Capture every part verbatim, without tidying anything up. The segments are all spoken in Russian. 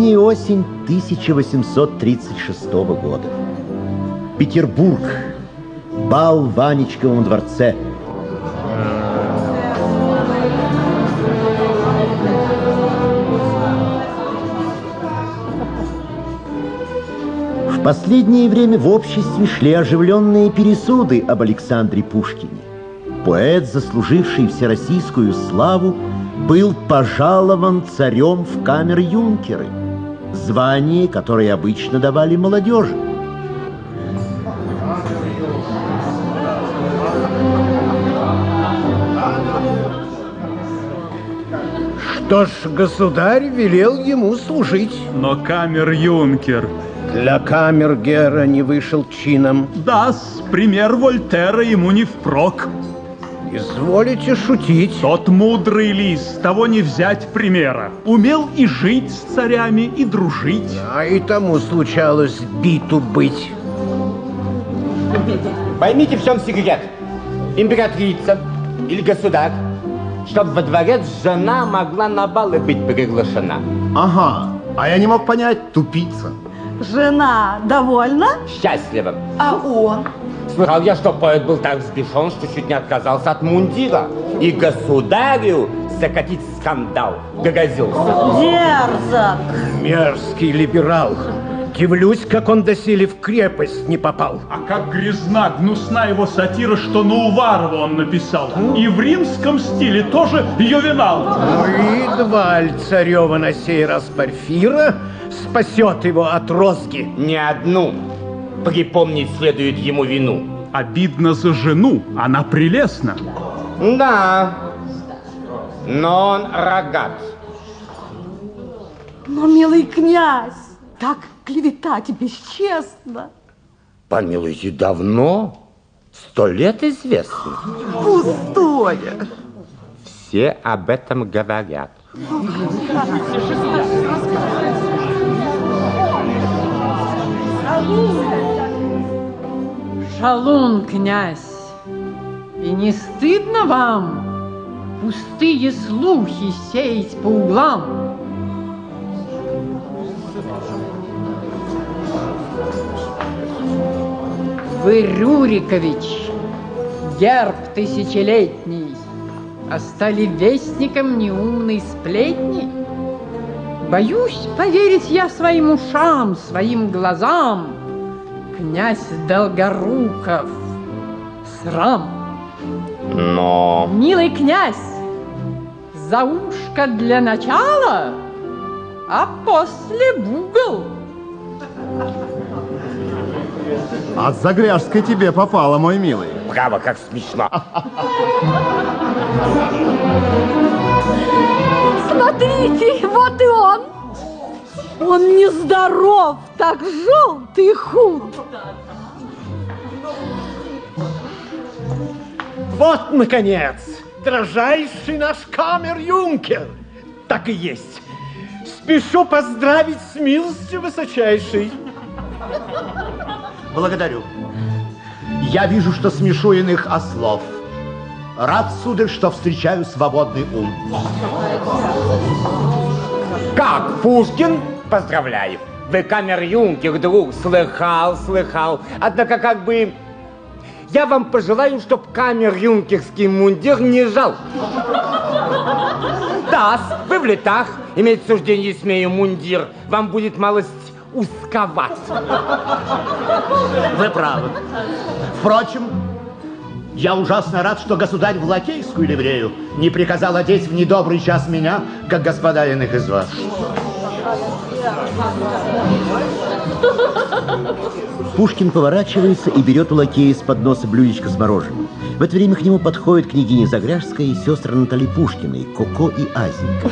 Поздняя осень тысяча восемьсот тридцать шестого года. Петербург. Бал в Анечковом дворце. В последнее время в обществе шли оживленные пересуды об Александре Пушкине. Поэт, заслуживший всероссийскую славу, был пожалован царем в камер-юнкеры, звание, которое обычно давали молодежи. Что ж, государь велел ему служить. Но камер-юнкер... Для камергера не вышел чином. Да-с, пример Вольтера ему не впрок. Изволите шутить. Тот мудрый лис, того не взять примера. Умел и жить с царями, и дружить. А и тому случалось биту быть. Поймите, в чем секрет. Императрица или государь, чтобы во дворец жена могла на балы быть приглашена. Ага, а я не мог понять, тупица. Жена довольна? Счастлива. А он? Слыхал я, что поэт был так взбешен, что чуть не отказался от мундира. И государю закатить скандал грозился. Дерзок. Мерзкий либерал. Дивлюсь, как он доселе в крепость не попал. А как грязна, гнусна его сатира, что на Уварова он написал. И в римском стиле тоже ювенал. Ну и Дваль царева на сей раз Порфира спасет его от розги. Не одну. Припомнить следует ему вину. Обидно за жену, она прелестна. Да, но он рогат. Но, милый князь, так клеветать бесчестно. Помилуйте, давно? Сто лет известно. Пустое. Все об этом говорят. Шалун, князь, и не стыдно вам пустые слухи сеять по углам? Вы, Рюрикович, герб тысячелетний, а стали вестником неумной сплетни? Боюсь поверить я своим ушам, своим глазам. Князь Долгоруков, срам. Но... Милый князь, за ушко для начала, а после в угол. От Загряжской тебе попало, мой милый. Право, как смешно. Смотрите, вот и он. Он нездоров, так желтый и худ. Вот, наконец, дрожайший наш камер-юнкер. Так и есть. Спешу поздравить с милостью высочайшей. Благодарю. Я вижу, что смешу иных ослов. Рад, сударь, что встречаю свободный ум. Как, Пушкин? Поздравляю. Вы камер-юнкер, друг. Слыхал, слыхал. Однако, как бы... Я вам пожелаю, чтоб камер-юнкерский мундир не жал. Да, вы в летах. Иметь суждение смею мундир. Вам будет малость узковат. Вы правы. Впрочем, я ужасно рад, что государь в лакейскую ливрею не приказал одеть в недобрый час меня, как господа иных из вас. Пушкин поворачивается и берет у лакея из-под носа блюдечко с мороженым. В это время к нему подходят княгиня Загряжская и сестры Натальи Пушкиной, Коко и Азенька.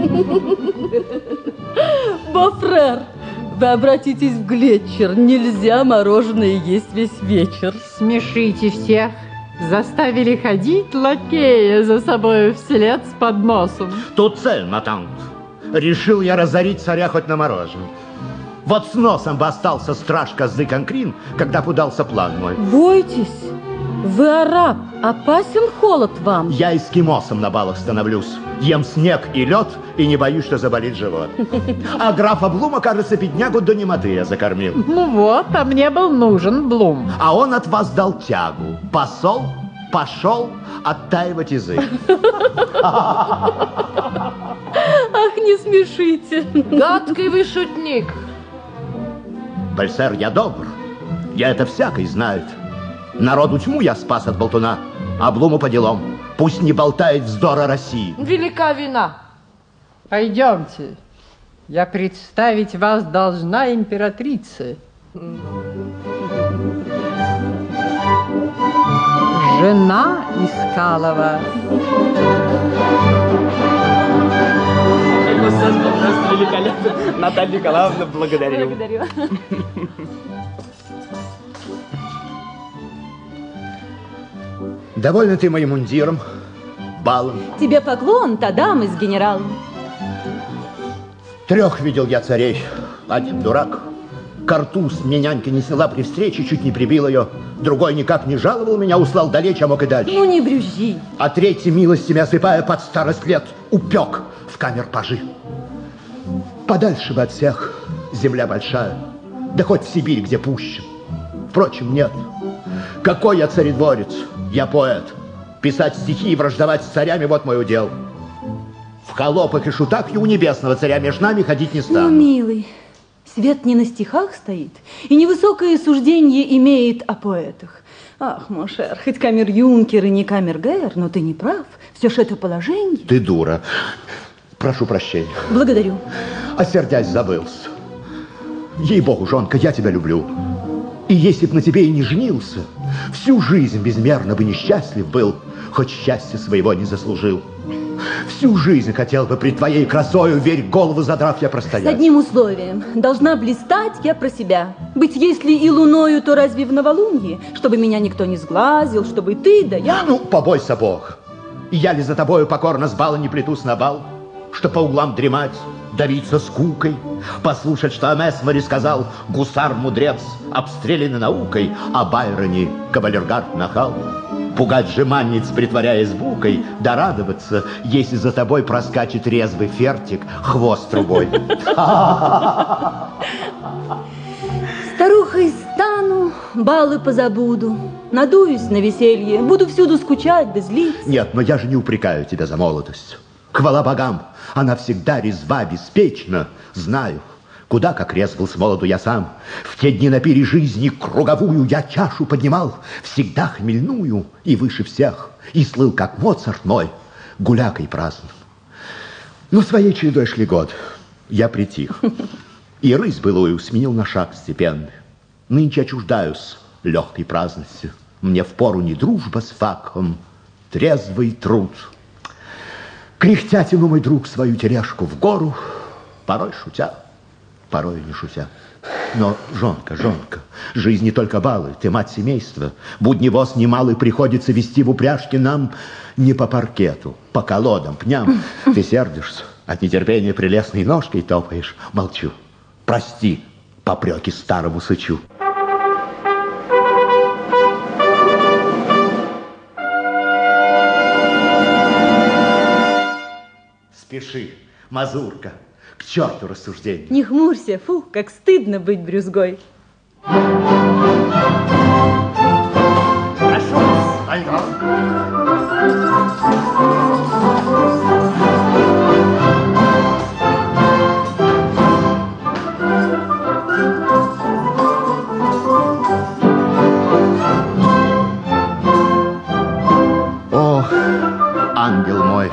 Бофрер, вы обратитесь в Глетчер. Нельзя мороженое есть весь вечер. Смешите всех. Заставили ходить лакея за собой вслед с подносом. Тут цель, матант. Решил я разорить царя хоть на мороженое. Вот с носом бы остался страж козы Конкрин, когда б удался план мой. Бойтесь, Вы араб, опасен холод вам. Я эскимосом на балах становлюсь. Ем снег и лед и не боюсь, что заболит живот. А графа Блума, кажется, беднягу до немоты я закормил. Ну вот, а мне был нужен Блум. А он от вас дал тягу. Посол пошел оттаивать язык. Ах, не смешите. Гадкий вы шутник. Бальсер, я добр. Я это всякий знает. Народу тьму я спас от болтуна, а Блуму по делам. Пусть не болтает вздора России. Велика вина. Пойдемте. Я представить вас должна императрице. Жена искала вас. Просто великолепно. Наталья Николаевна, благодарю. Благодарю. Довольна ты моим мундиром, балом? Тебе поклон, тадам из генерал. Трех видел я царей. Один дурак. Картуз мне нянька не сняла при встрече, чуть не прибил ее. Другой никак не жаловал меня, услал далече, а мог и дальше. Ну не брюзжи. А третий, милостями осыпая под старость лет, упек в камер пажи. Подальше бы от всех, земля большая, да хоть в Сибирь, где пуще. Впрочем, нет. Какой я царедворец? Я поэт. Писать стихи и враждовать с царями — вот мой удел. В холопах и шутах и у небесного царя между нами ходить не стану. Ну, милый, свет не на стихах стоит, и невысокое суждение имеет о поэтах. Ах, Моншер, хоть камер-юнкер и не камер-гэр, но ты не прав. Все ж это положение. Ты дура. Прошу прощения. Благодарю. А сердясь, забылся. Ей-богу, жонка, я тебя люблю. И если б на тебе и не женился, всю жизнь безмерно бы несчастлив был, хоть счастья своего не заслужил. Всю жизнь хотел бы при твоей красою, верь, голову задрав, я простоять. С одним условием. Должна блистать я про себя. Быть, если и луною, то разве в новолунье? Чтобы меня никто не сглазил, чтобы ты, да я... Ну, побойся Бог. Я ли за тобою покорно с бала не плетусь на бал, что по углам дремать, давиться скукой, послушать, что о Месмере сказал гусар-мудрец, обстрелянный наукой, а Байроне кавалергард нахал. Пугать жеманниц, притворяясь букой, да радоваться, если за тобой проскачет резвый фертик, хвост трубой. Старухой стану, балы позабуду, надуюсь на веселье, буду всюду скучать да злиться. Нет, но я же не упрекаю тебя за молодость. Хвала богам, она всегда резва, беспечна. Знаю, куда как резв был с молоду я сам. В те дни на пире жизни круговую я чашу поднимал, всегда хмельную и выше всех, и слыл, как Моцарт мой, гулякой праздным. Но своей чередой шли год, я притих, и рысь былую сменил на шаг степенный. Нынче отчуждаюсь легкой праздности, мне впору не дружба с факом, трезвый труд. Кряхтя тяну, мой друг, свою тележку в гору, порой шутя, порой не шутя. Но, жонка, жонка, жизнь не только балы, ты мать семейства. Будни воз немалый приходится вести в упряжке нам не по паркету, по колодам, пням. Ты сердишься, от нетерпения прелестной ножкой топаешь. Молчу, прости, попреки старому сычу. Спеши, мазурка, к черту рассуждений. Не хмурься, фу, как стыдно быть брюзгой. Прошу вас. Айда. О, ангел мой.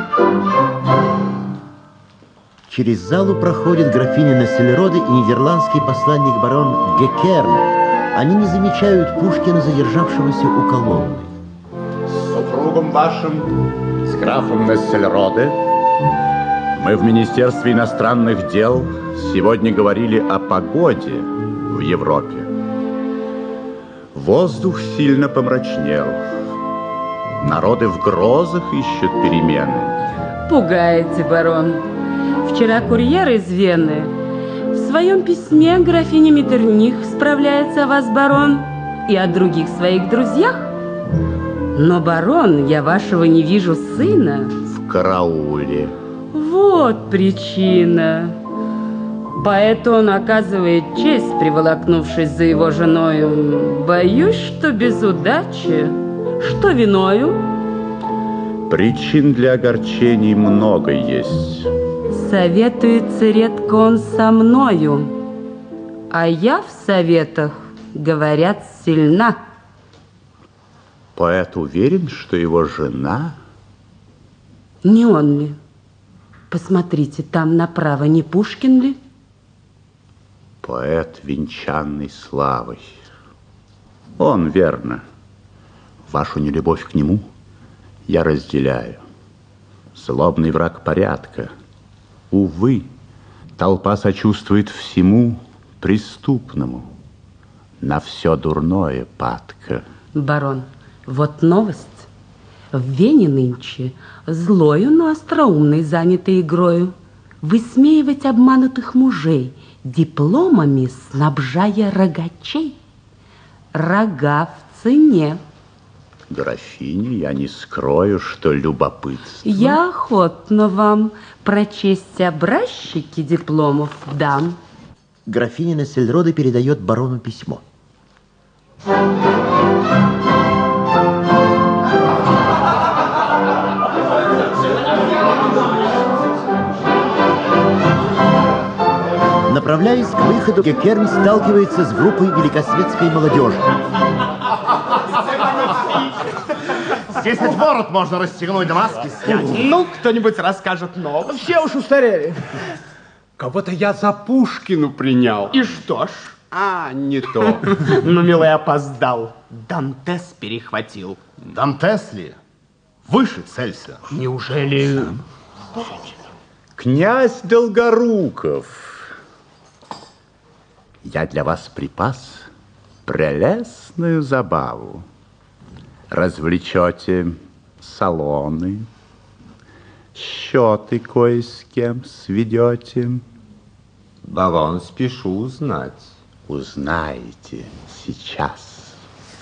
Через залу проходит графиня Нассельроде и нидерландский посланник барон Геккерн. Они не замечают Пушкина, задержавшегося у колонны. С супругом вашим, с графом Нассельроде, мы в Министерстве иностранных дел сегодня говорили о погоде в Европе. Воздух сильно помрачнел. Народы в грозах ищут перемены. Пугаете, барон. Вчера курьер из Вены в своем письме графине Меттерних справляется о вас, барон, и о других своих друзьях Но, барон, я вашего не вижу сына. В карауле. Вот причина. Поэтому он оказывает честь, приволокнувшись за его женою. Боюсь, что без удачи. Что виною? Причин для огорчений много есть. Советуется редко он со мною, а я в советах, говорят, сильна. Поэт уверен, что его жена... Не он ли? Посмотрите, там направо, не Пушкин ли? Поэт, венчанный славой. Он, верно. Вашу нелюбовь к нему я разделяю. Злобный враг порядка. Увы, толпа сочувствует всему преступному. На все дурное падка. Барон, вот новость. В Вене нынче злою, но остроумной занятой игрою высмеивать обманутых мужей, дипломами снабжая рогачей. Рога в цене. Графиня, я не скрою, что любопытство. Я охотно вам прочесть образчики дипломов дам. Графиня Нессельроде передает барону письмо. Направляясь к выходу, Геккерн сталкивается с группой великосветской молодежи. Здесь хоть ворот можно расстегнуть, да маски снять. Ну, кто-нибудь расскажет новость. Все уж устарели. Кого-то я за Пушкину принял. И что ж? А, не то. Ну, милый, опоздал. Дантес перехватил. Дантес ли? Выше целься. Неужели... Князь Долгоруков, я для вас припас прелестную забаву. Развлечете салоны, счеты кое с кем сведете. Барон, спешу узнать. Узнаете сейчас.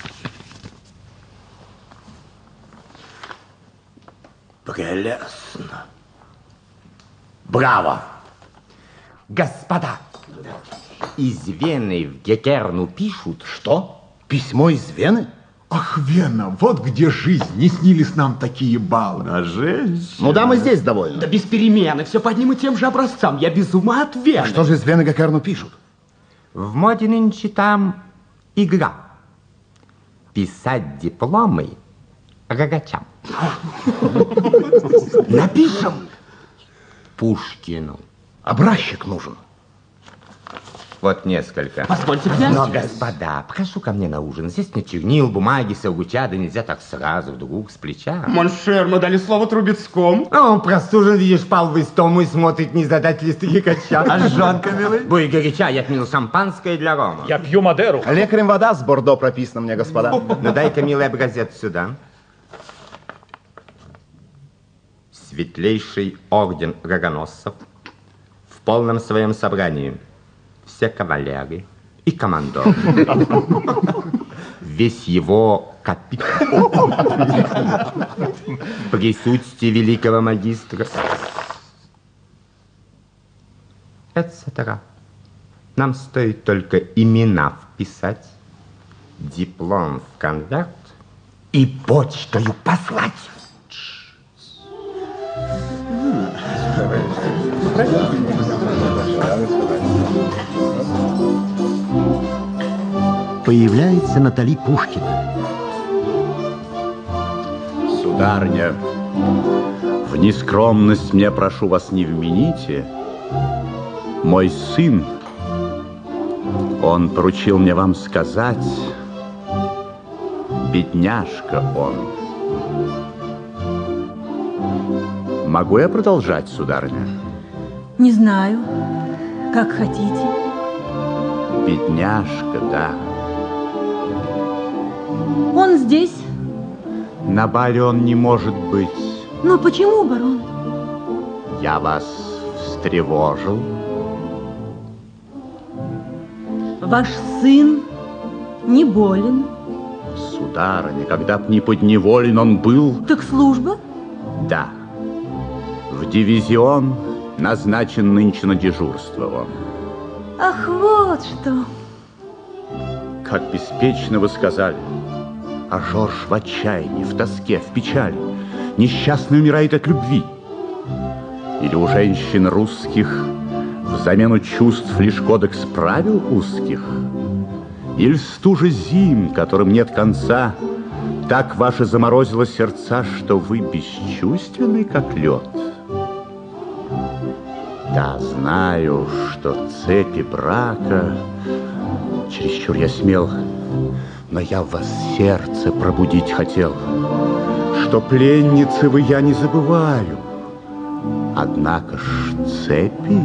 Прелестно. Браво. Господа, из Вены в Геккерну пишут. Что? Письмо из Вены? Ах, Вена, вот где жизнь. Не снились нам такие балы. А жизнь? Ну да, мы здесь довольны. Да без перемены, все по одним и тем же образцам. Я без ума от Вены. А что же из Вены Геккерну пишут? В моде нынче там игра. Писать дипломы рогачам. Напишем. Пушкину. Образчик нужен. Вот несколько. Позвольте, князь. Но, господа, прошу ко мне на ужин. Здесь не чернил, бумаги, сургуча, да нельзя так сразу, вдруг, с плеча. Моншер, мы дали слово Трубецкому. А он простужен, видишь, пал в истому и смотрит, не задать ли стрекача. А жонка, милый? Будь горяча, я пил шампанское для рома. Я пью Мадеру. Лекарем вода с Бордо прописана мне, господа. Ну, дай-ка, милый, образец сюда. Светлейший орден рогоносцев в полном своем собрании. Все кавалеры и командоры. Весь его капитал. Присутствие великого магистра. Эт-цетера. Нам стоит только имена вписать, диплом в конверт и почтою послать. Появляется Натали Пушкина. Сударыня, в нескромность мне, прошу вас, не вмените. Мой сын, он поручил мне вам сказать, бедняжка он. Могу я продолжать, сударыня? Не знаю. Как хотите. Бедняжка, да. Он здесь? На бале он не может быть. Но почему, барон? Я вас встревожил. Ваш сын не болен. сударыня, когда б не подневолен он был... Так служба? Да. В дивизион назначен нынче на дежурство он. Ах, вот что. Как беспечно вы сказали. А Жорж в отчаянии, в тоске, в печали. Несчастный умирает от любви. Или у женщин русских взамену чувств лишь кодекс правил узких? Или стужа зим, которым нет конца, так ваше заморозило сердца, что вы бесчувственны, как лед? Да, знаю, что цепи брака, чересчур я смел, но я в вас сердце пробудить хотел, что пленницы вы я не забываю. Однако ж цепи,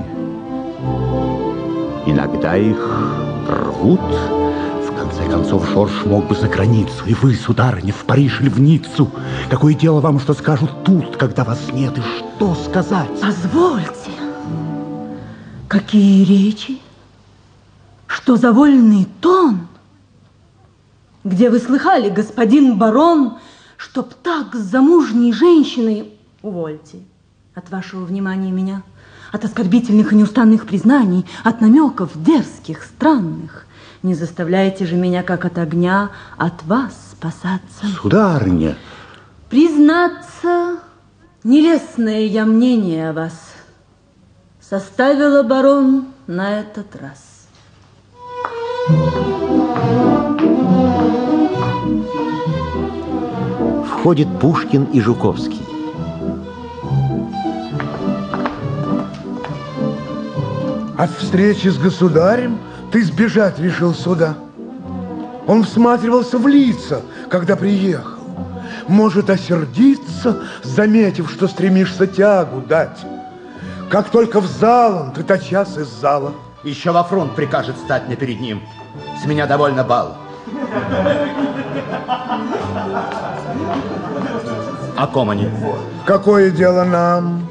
иногда их рвут. В конце концов, Жорж мог бы за границу, и вы, сударыня, в Париж или в Ниццу. Какое дело вам, что скажут тут, когда вас нет, и что сказать? Позвольте. Какие речи? Что за вольный тон? Где вы слыхали, господин барон, чтоб так с замужней женщиной... Увольте от вашего внимания меня, от оскорбительных и неустанных признаний, от намеков дерзких, странных. Не заставляйте же меня, как от огня, от вас спасаться. Сударыня! Признаться, нелестное я мнение о вас составила барон на этот раз. Входит Пушкин и Жуковский. От встречи с государем ты сбежать решил сюда. Он всматривался в лица, когда приехал. Может осердиться, заметив, что стремишься тягу дать. Как только в зал он, ты тотчас из зала. Еще во фронт прикажет стать мне перед ним. С меня довольно бал. О ком они? Какое дело нам?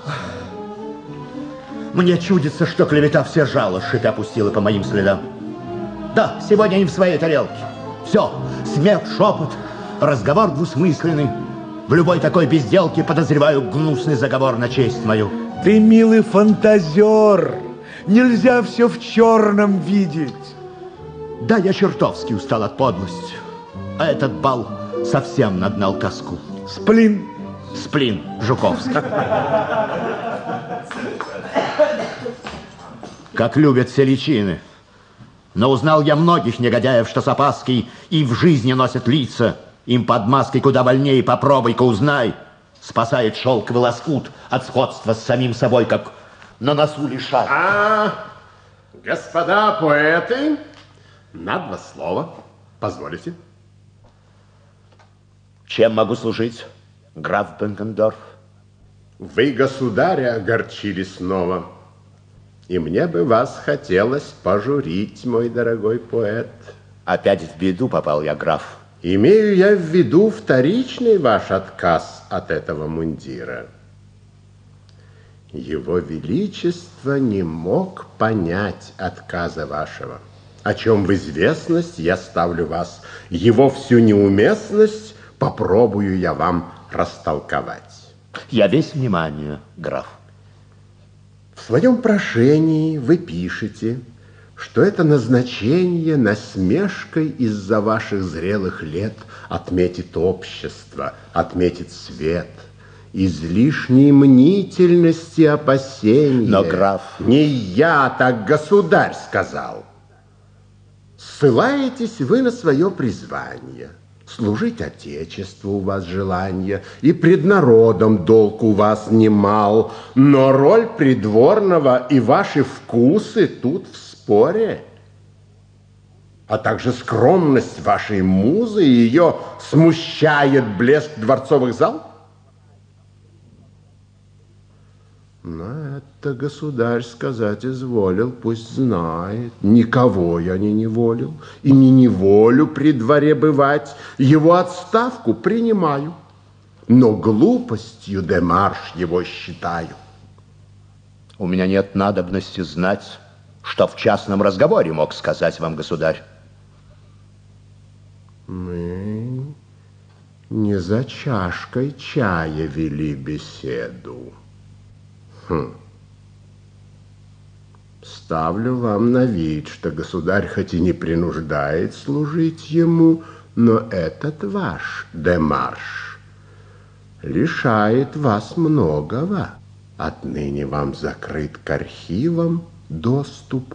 Мне чудится, что клевета все жало шипя пустила по моим следам. Да, сегодня они в своей тарелке. Все, смех, шепот, разговор двусмысленный. В любой такой безделке подозреваю гнусный заговор на честь мою. Ты, милый фантазер, нельзя все в черном видеть. Да, я чертовски устал от подлости. А этот бал совсем нагнал тоску. Сплин. Сплин, Жуковский. Как любят все личины. Но узнал я многих негодяев, что с опаской и в жизни носят лица. Им под маской куда вольнее, попробуй-ка узнай. Спасает шелковый лоскут от сходства с самим собой, как на носу лишай. А, господа поэты, на два слова, позволите? Чем могу служить, граф Бенкендорф? Вы государя огорчили снова. И мне бы вас хотелось пожурить, мой дорогой поэт. Опять в беду попал я, граф. Имею я в виду вторичный ваш отказ от этого мундира. Его Величество не мог понять отказа вашего, о чем в известность я ставлю вас. Его всю неуместность попробую я вам растолковать. Я весь внимание, граф. В своем прошении вы пишете, что это назначение насмешкой из-за ваших зрелых лет отметит общество, отметит свет, излишней мнительности, опасения. Но, граф... Не я, так государь сказал. Ссылаетесь вы на свое призвание. Служить Отечеству у вас желание, и пред народом долг у вас немал, но роль придворного и ваши вкусы тут в споре, а также скромность вашей музы, ее смущает блеск дворцовых зал? Но это государь сказать изволил, пусть знает. Никого я не неволил и не неволю при дворе бывать. Его отставку принимаю, но глупостью демарш его считаю. У меня нет надобности знать, что в частном разговоре мог сказать вам государь. Мы Не за чашкой чая вели беседу. Хм. Ставлю вам на вид, что государь хоть и не принуждает служить ему, но этот ваш демарш лишает вас многого. Отныне вам закрыт к архивам доступ.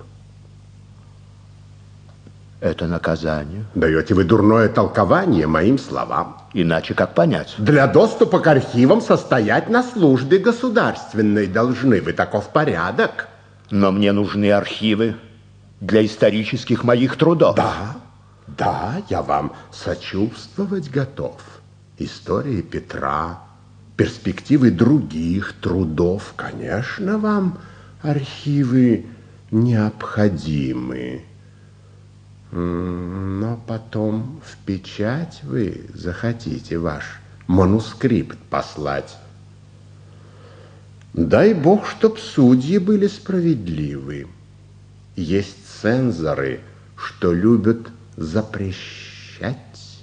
Это наказание. Даете вы дурное толкование моим словам. Иначе как понять? Для доступа к архивам состоять на службе государственной должны. Вы таков порядок. Но мне нужны архивы для исторических моих трудов. Да, да, я вам сочувствовать готов. История Петра, перспективы других трудов, конечно, вам архивы необходимы. Но потом в печать вы захотите ваш манускрипт послать. Дай Бог, чтоб судьи были справедливы. Есть цензоры, что любят запрещать.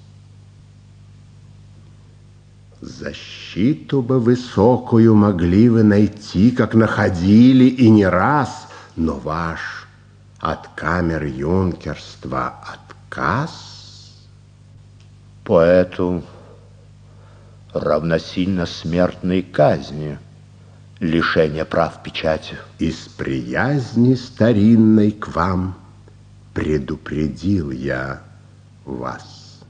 Защиту бы высокую могли вы найти, как находили и не раз, но ваш от камер юнкерства отказ поэту равносильно смертной казни, лишение прав печати. Из приязни старинной к вам предупредил я вас.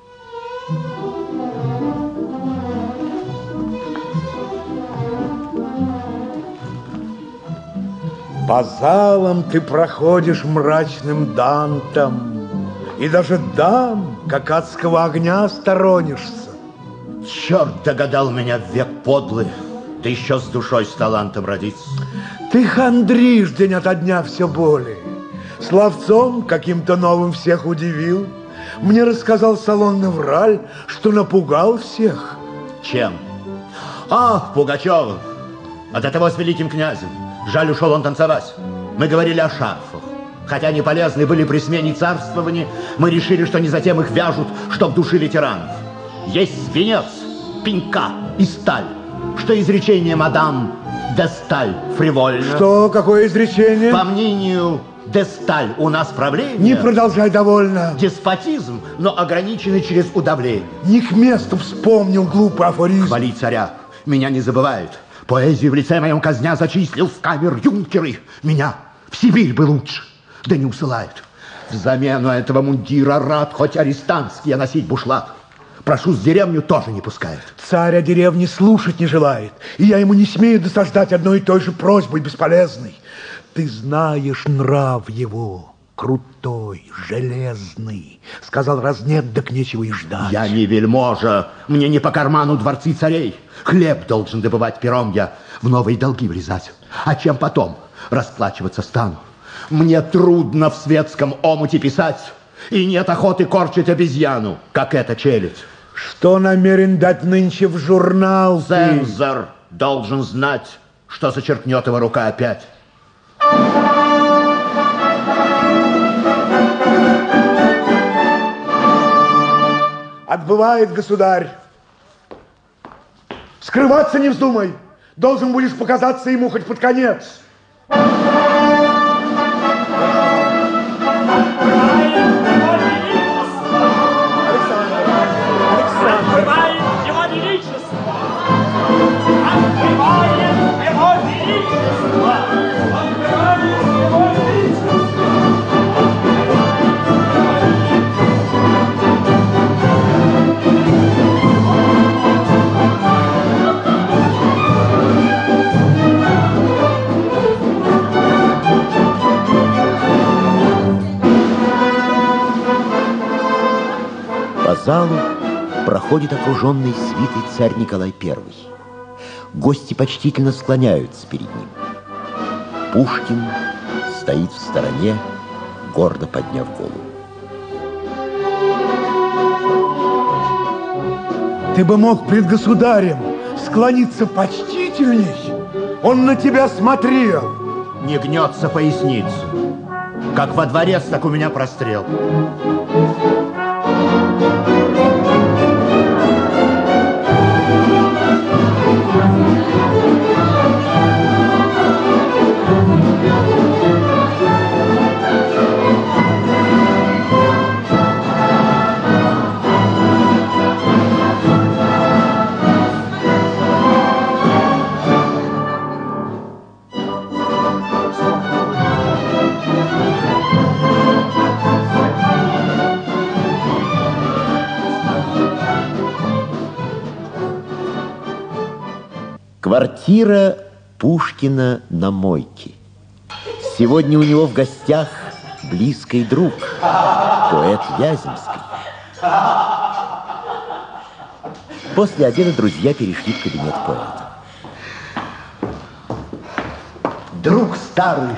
По залам ты проходишь мрачным дантом, и даже дам, как адского огня, сторонишься. Черт догадал меня в век подлый, да еще с душой, с талантом родиться. Ты хандришь день ото дня все более. Словцом каким-то новым всех удивил. Мне рассказал салонный враль, что напугал всех. Чем? Ах, Пугачевым, а до того с великим князем. Жаль, ушел он танцевать. Мы говорили о шарфах. Хотя они полезны были при смене царствования, мы решили, что не затем их вяжут, чтоб душили тиранов. Есть свинец, пенька и сталь. Что изречение мадам де Сталь фривольно. Что, какое изречение? По мнению де Сталь у нас правление... Не продолжай довольно. Деспотизм, но ограниченный через удавление. Не к месту вспомнил глупый афоризм. Хвали царя, меня не забывают. Поэзию в лице моем казня зачислил в камер юнкеры. Меня в Сибирь бы лучше, да не усылают. В замену этого мундира рад хоть арестантский я носить бушлат. Прошу, с деревню тоже не пускают. Царь о деревне слушать не желает, и я ему не смею досаждать одной и той же просьбой бесполезной. Ты знаешь нрав его, крутой, железный. Сказал, раз нет, так нечего и ждать. Я не вельможа, мне не по карману дворцы царей. Хлеб должен добывать пером я, в новые долги влезать. А чем потом расплачиваться стану? Мне трудно в светском омуте писать, и нет охоты корчить обезьяну, как эта челядь. Что намерен дать нынче в журнал? Цензор должен знать, что зачеркнет его рука опять. Отбывает государь. Скрываться не вздумай. Должен будешь показаться ему хоть под конец. По залу проходит окруженный свитой царь Николай Первый. Гости почтительно склоняются перед ним. Пушкин стоит в стороне, гордо подняв голову. Ты бы мог пред государем склониться почтительней. Он на тебя смотрел. Не гнется поясницу. Как во дворец, так у меня прострел. Квартира Пушкина на Мойке. Сегодня у него в гостях близкий друг, поэт Вяземский. После обеда друзья перешли в кабинет поэта. Друг старый,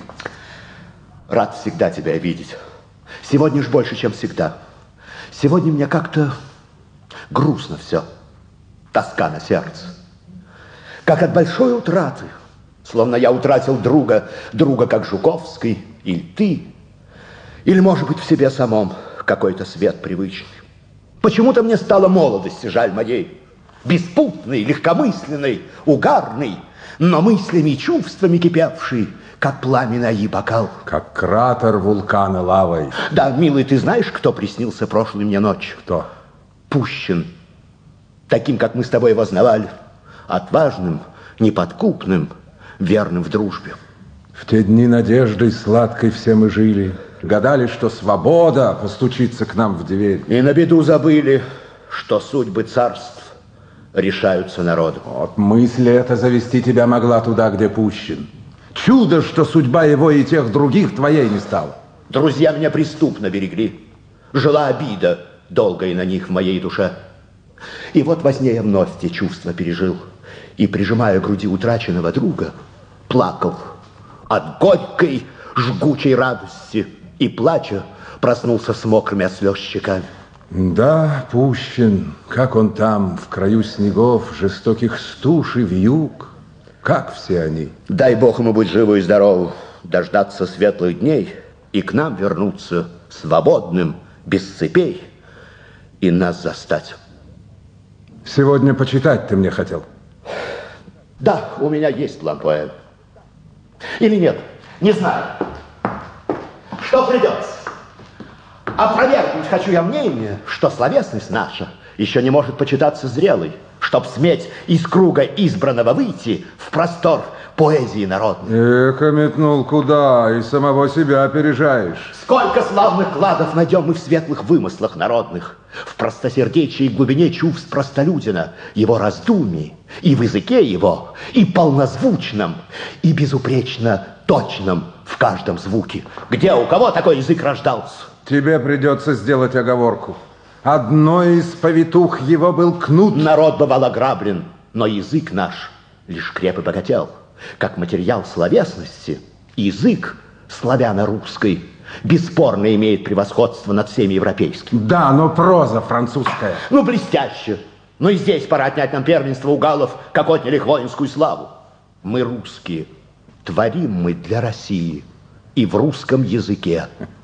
рад всегда тебя видеть. Сегодня ж больше, чем всегда. Сегодня мне как-то грустно все, тоска на сердце. Как от большой утраты, словно я утратил друга, друга как Жуковский, или ты, или, может быть, в себе самом какой-то свет привычный. Почему-то мне стало молодости жаль моей, беспутной, легкомысленной, угарной, но мыслями и чувствами кипевший, как пламя и бокал. Как кратер вулкана лавой. Да, милый, ты знаешь, кто приснился прошлой мне ночью? Кто? Пущин. Таким, как мы с тобой его знавали. Отважным, неподкупным, верным в дружбе. В те дни надеждой сладкой все мы жили. Гадали, что свобода постучится к нам в дверь. И на беду забыли, что судьбы царств решаются народом. Вот мысль эта завести тебя могла туда, где Пущин. Чудо, что судьба его и тех других твоей не стала. Друзья меня преступно берегли. Жила обида долгая на них в моей душе. И вот во сне я вновь те чувства пережил. И, прижимая к груди утраченного друга, плакал от горькой, жгучей радости. И, плача, проснулся с мокрыми от слез щеками. Да, Пущин, как он там, в краю снегов, жестоких стуж и вьюг. Как все они? Дай Бог ему быть живу и здорову, дождаться светлых дней и к нам вернуться свободным, без цепей, и нас застать. Сегодня почитать ты мне хотел? Да, у меня есть план поэма. Или нет, не знаю. Что придется? Опровергнуть хочу я мнение, что словесность наша еще не может почитаться зрелой, чтоб сметь из круга избранного выйти в простор поэзии народной. Эх, метнул куда, и самого себя опережаешь. Сколько славных кладов найдем мы в светлых вымыслах народных, в простосердечии и глубине чувств простолюдина, его раздумий, и в языке его, и полнозвучном, и безупречно точном в каждом звуке. Где у кого такой язык рождался? Тебе придется сделать оговорку. Одной из повитух его был кнут. Народ бывал ограблен, но язык наш лишь креп и богател. Как материал словесности, язык славяно-русский бесспорно имеет превосходство над всеми европейскими. Да, но проза французская. Ну, блестяще. Но и здесь пора отнять нам первенство у галлов, как отняли их воинскую славу. Мы русские, творим мы для России и в русском языке.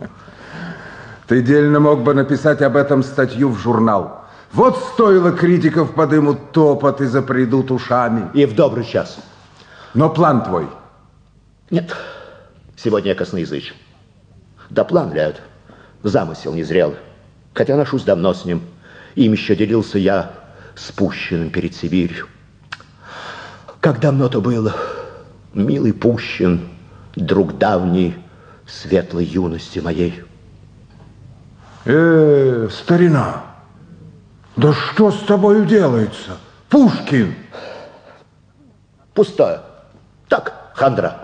Ты дельно мог бы написать об этом статью в журнал. Вот стоило критиков подымут топот и запредут ушами. И в добрый час. Но план твой? Нет, сегодня я косноязычен. Да план ляд, замысел незрелый. Хотя ношусь давно с ним. Им еще делился я с Пущиным перед Сибирью. Как давно-то было, милый Пущин, друг давний, светлой юности моей. Э, старина, да что с тобою делается? Пушкин! Пустое. Так, хандра.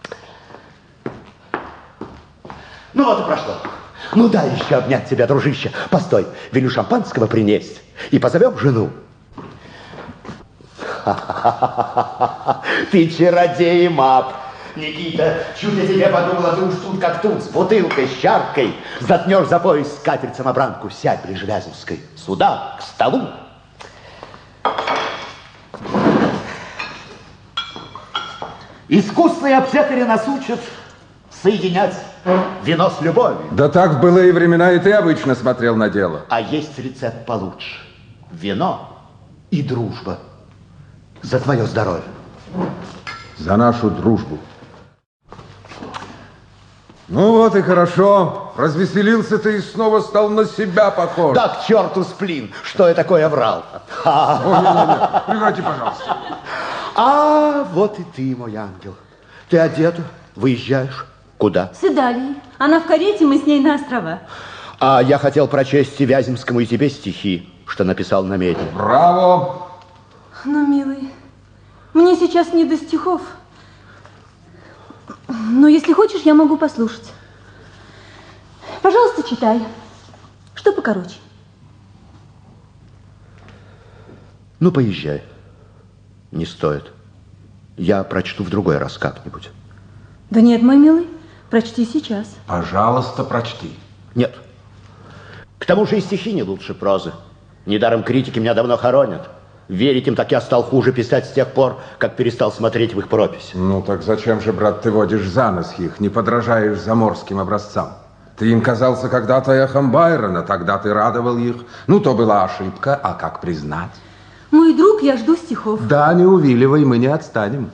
Ну вот и прошло. Ну дай еще обнять тебя, дружище. Постой, велю шампанского принесть и позовем жену. Ты чародей, мап. Никита, чуть я тебе подумала, ты уж тут как тут, с бутылкой, с чаркой. Затнешь за пояс скатерть-самобранку, сядь ближе Вяземской. Сюда, к столу. Искусные аптекари нас учат соединять вино с любовью. Да так в былые времена и ты обычно смотрел на дело. А есть рецепт получше. Вино и дружба. За твое здоровье. За нашу дружбу. Ну вот и хорошо. Развеселился ты и снова стал на себя похож. Да к черту сплин. Что я такое врал? О, не-не-не, прекрати, пожалуйста. А вот и ты, мой ангел. Ты одета, выезжаешь. Куда? С Идалией. Она в карете, мы с ней на острова. А я хотел прочесть и Вяземскому, и тебе стихи, что написал на медне. Браво! Ну, милый, Мне сейчас не до стихов. Но если хочешь, я могу послушать. Пожалуйста, читай. Что покороче? Ну, поезжай. Не стоит. Я прочту в другой раз как-нибудь. Да нет, мой милый, прочти сейчас. Пожалуйста, прочти. Нет. К тому же и стихи не лучше прозы. Недаром критики меня давно хоронят. Верить им, так я стал хуже писать с тех пор, как перестал смотреть в их пропись. Ну так зачем же, брат, ты водишь за нос их, не подражаешь заморским образцам? Ты им казался когда-то эхом Байрона, тогда ты радовал их. Ну, то была ошибка, а как признать? Мой друг, я жду стихов. Да, не увиливай, мы не отстанем.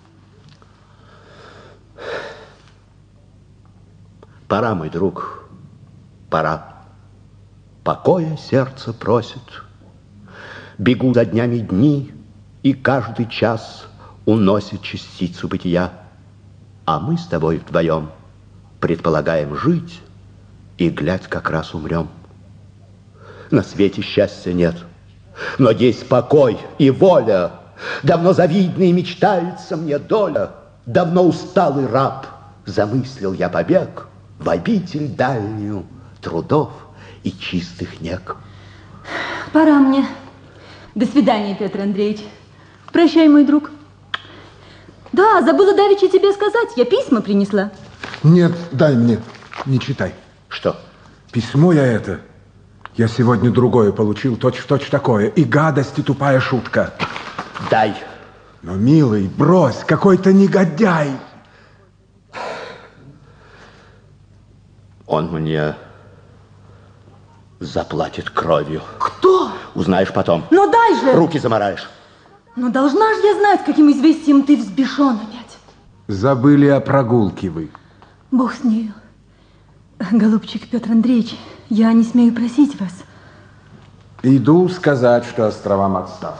Пора, мой друг, пора. Покоя сердце просит. Бегу за днями дни, и каждый час уносит частицу бытия. А мы с тобой вдвоем предполагаем жить, и, глядь, как раз умрем. На свете счастья нет, но есть покой и воля. Давно завидной мечтается мне доля. Давно усталый раб замыслил я побег в обитель дальнюю трудов и чистых нег. Пора мне. До свидания, Петр Андреевич. Прощай, мой друг. Да, забыла давеча тебе сказать. Я письма принесла. Нет, дай мне. Не читай. Что? Письмо я это. Я сегодня другое получил, точь-в-точь такое. И гадость, и тупая шутка. Дай. Но, милый, брось, какой-то негодяй. Он мне заплатит кровью. Кто? Узнаешь потом. Ну дай же! Руки замараешь. Ну должна же я знать, каким известием ты взбешен опять. Забыли о прогулке вы. Бог с нею. Голубчик Петр Андреевич, я не смею просить вас. Иду сказать, что островам отставка.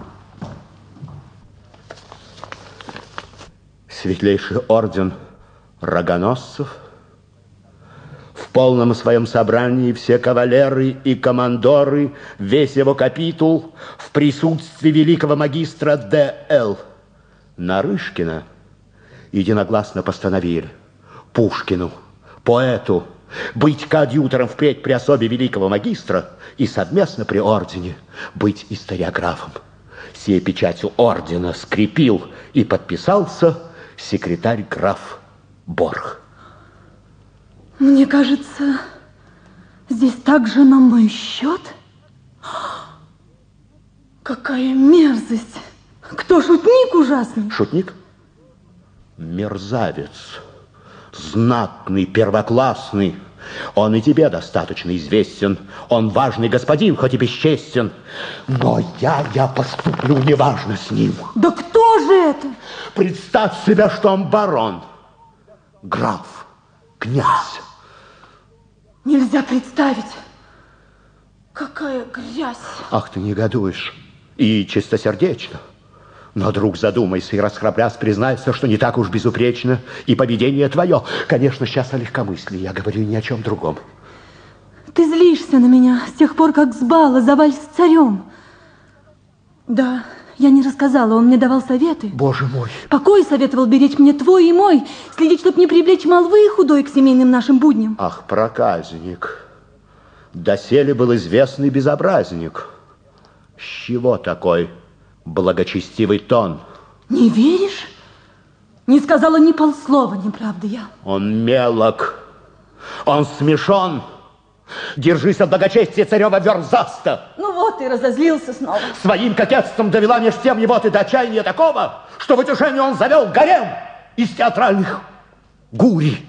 Светлейший орден рогоносцев. В полном своем собрании все кавалеры и командоры, весь его капитул в присутствии великого магистра Д Л Нарышкина единогласно постановили Пушкину, поэту, быть коадьютором впредь при особе великого магистра и совместно при ордене быть историографом. Сей печатью ордена скрепил и подписался секретарь граф Борх. Мне кажется, здесь также на мой счет. Какая мерзость! Кто шутник ужасный? Шутник? Мерзавец. Знатный, первоклассный. Он и тебе достаточно известен. Он важный господин, хоть и бесчестен. Но я, я поступлю неважно с ним. Да кто же это? Представь себе, что он барон, граф, князь. Нельзя представить. Какая грязь. Ах, ты негодуешь. И чистосердечно. Но, друг, задумайся и, расхрабрясь, признайся, что не так уж безупречно и поведение твое. Конечно, сейчас о легкомыслии, я говорю ни о чем другом. Ты злишься на меня с тех пор, как с бала за вальс с царем. Да, я не рассказала, он мне давал советы. Боже мой. Покой советовал беречь мне твой и мой, следить, чтоб не привлечь молвы худой к семейным нашим будням. Ах, проказник. Доселе был известный безобразник. С чего такой благочестивый тон? Не веришь? Не сказала ни полслова, неправда я. Он мелок, он смешон. Держись от благочестия царева верзаста. Ну вот, и разозлился снова. Своим кокетством довела меж тем его ты до отчаяния такого, что в утешение он завел гарем из театральных гурий.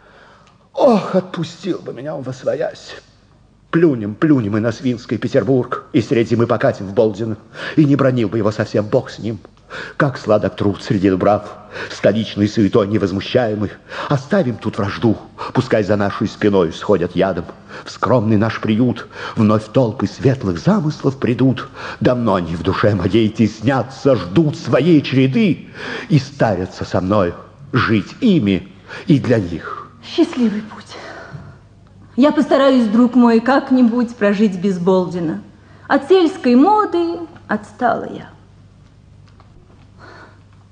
Ох, отпустил бы меня он восвоясь. Плюнем, плюнем и на Свинский Петербург, и средь зимы покатим в Болдино, и не бранил бы его совсем Бог с ним. Как сладок труд среди дубрав, столичной суетой невозмущаемый. Оставим тут вражду, пускай за нашей спиной сходят ядом. В скромный наш приют вновь толпы светлых замыслов придут. Давно они в душе моей теснятся, ждут своей череды и старятся со мной жить ими и для них. Счастливый путь. Я постараюсь, друг мой, как-нибудь прожить без Болдина. От сельской моды отстала я.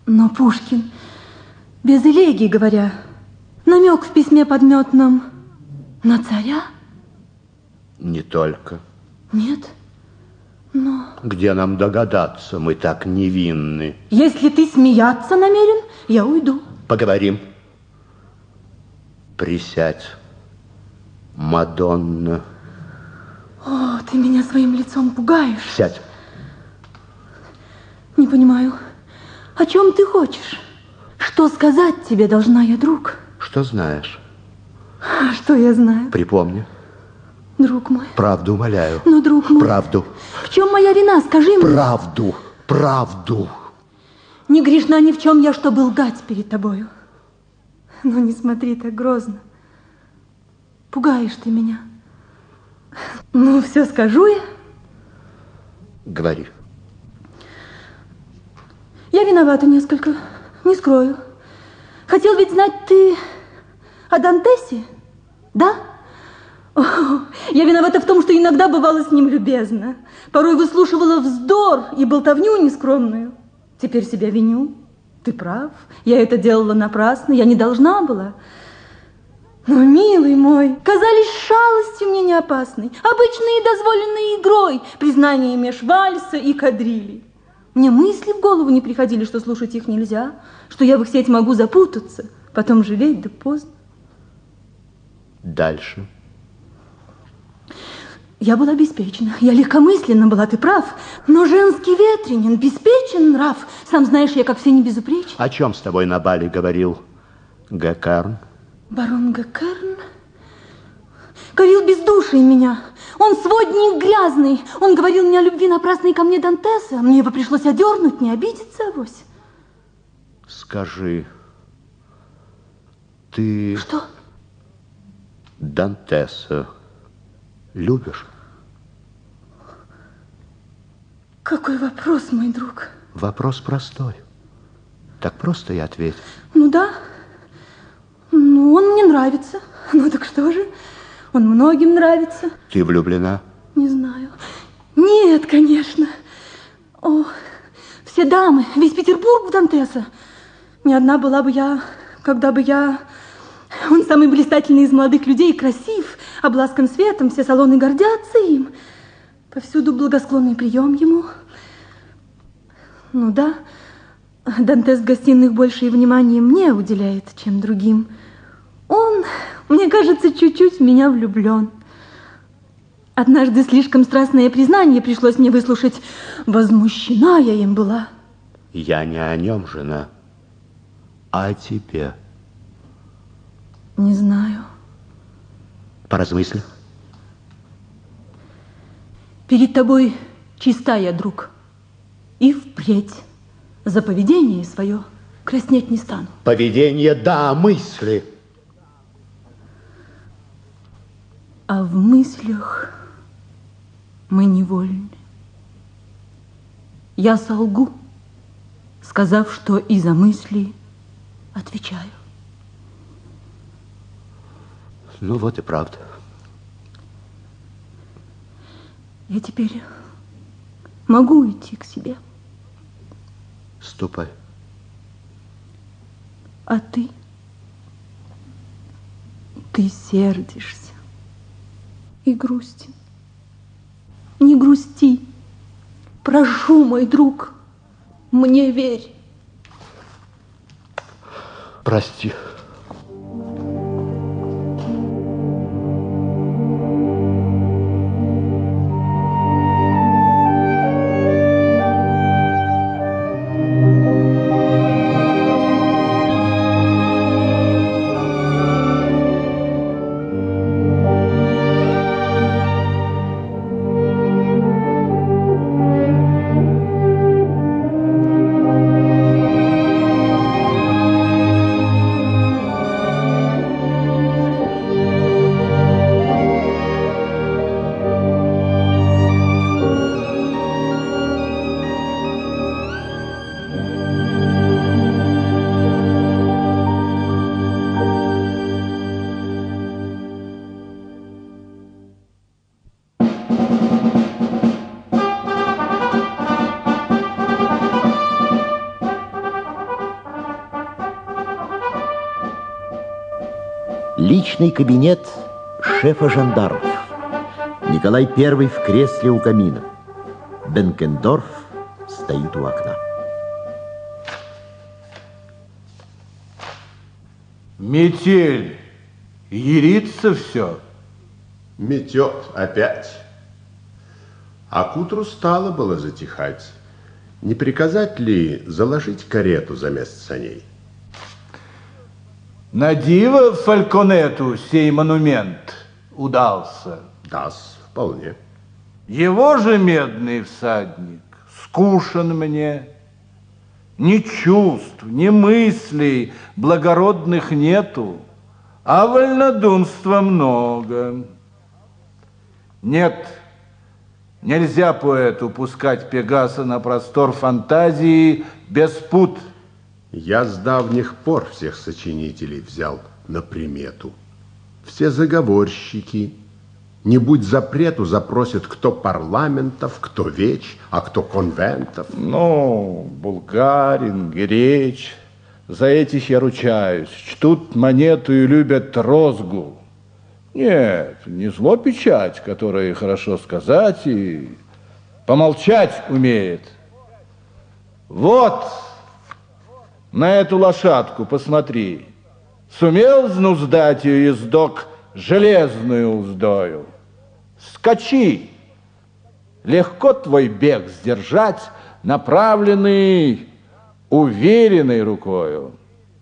Но Пушкин, без элегий говоря, намек в письме подметном на царя? Не только. Нет, но... Где нам догадаться, мы так невинны. Если ты смеяться намерен, я уйду. Поговорим. Присядь, Мадонна. О, ты меня своим лицом пугаешь. Сядь. Не понимаю, о чем ты хочешь? Что сказать тебе должна я, друг? Что знаешь? Что я знаю? Припомни. Друг мой. Правду умоляю. Ну, друг мой. Правду. В чем моя вина, скажи мне. Правду. Правду. Не грешна ни в чем я, чтобы лгать перед тобою. Но не смотри так грозно. Пугаешь ты меня. Ну, все скажу я. Говори. Я виновата несколько, не скрою. Хотел ведь знать ты о Дантесе, да? О, я виновата в том, что иногда бывала с ним любезна. Порой выслушивала вздор и болтовню нескромную. Теперь себя виню. Ты прав, я это делала напрасно, я не должна была. Но, милый мой, казались шалостью мне не опасной, обычной и дозволенной игрой, признание меж вальса и кадрили. Мне мысли в голову не приходили, что слушать их нельзя, что я в их сеть могу запутаться, потом жалеть, да поздно. Дальше. Я была беспечна, я легкомысленна была, ты прав, но женский ветренен, беспечен нрав. Сам знаешь, я как все не безупречна. О чем с тобой на бале говорил Геккерн? Барон Геккерн корил бездушие меня. Он сводник грязный. Он говорил мне о любви напрасной ко мне Дантеса. Мне его пришлось одернуть, не обидеться авось. Скажи, ты... Что? Дантеса любишь? Какой вопрос, мой друг? Вопрос простой. Так просто и ответь. Ну да. Ну, он мне нравится. Ну так что же? Он многим нравится. Ты влюблена? Не знаю. Нет, конечно. О, все дамы, весь Петербург в Дантеса. Не одна была бы я, когда бы я... Он самый блистательный из молодых людей, красив, обласкан светом, все салоны гордятся им. Повсюду благосклонный прием ему. Ну да, Дантес в гостиных большее внимание мне уделяет, чем другим. Он, мне кажется, чуть-чуть в меня влюблен. Однажды слишком страстное признание пришлось мне выслушать. Возмущена я им была. Я не о нем, жена, а о тебе. Не знаю. Поразмысли. Перед тобой чиста я, друг. И впредь за поведение свое краснеть не стану. Поведение, да, мысли. А в мыслях мы невольны. Я солгу, сказав, что и за мысли отвечаю. Ну вот и правда. Я теперь могу идти к себе. Ступай. А ты? Ты сердишься и грустен. Не грусти. Прошу, мой друг, мне верь. Прости. личный кабинет шефа жандармов. Николай Первый в кресле у камина. Бенкендорф стоит у окна. Метель. Ерится все. Метет опять. А к утру стало было затихать. Не приказать ли заложить карету за место саней? На диво Фальконету сей монумент удался. Да-с, вполне. Его же медный всадник скушен мне. Ни чувств, ни мыслей благородных нету, а вольнодумства много. Нет, нельзя поэту пускать Пегаса на простор фантазии без пут. Я с давних пор всех сочинителей взял на примету. Все заговорщики, не будь запрету, запросят кто парламентов, кто веч, а кто конвентов. Ну, Булгарин, Греч, за этих я ручаюсь. Чтут монету и любят розгу. Нет, не зло печать, которая хорошо сказать и помолчать умеет. Вот, на эту лошадку посмотри. Сумел взнуздать ее ездок железную уздою. Скачи! Легко твой бег сдержать, направленный уверенной рукою.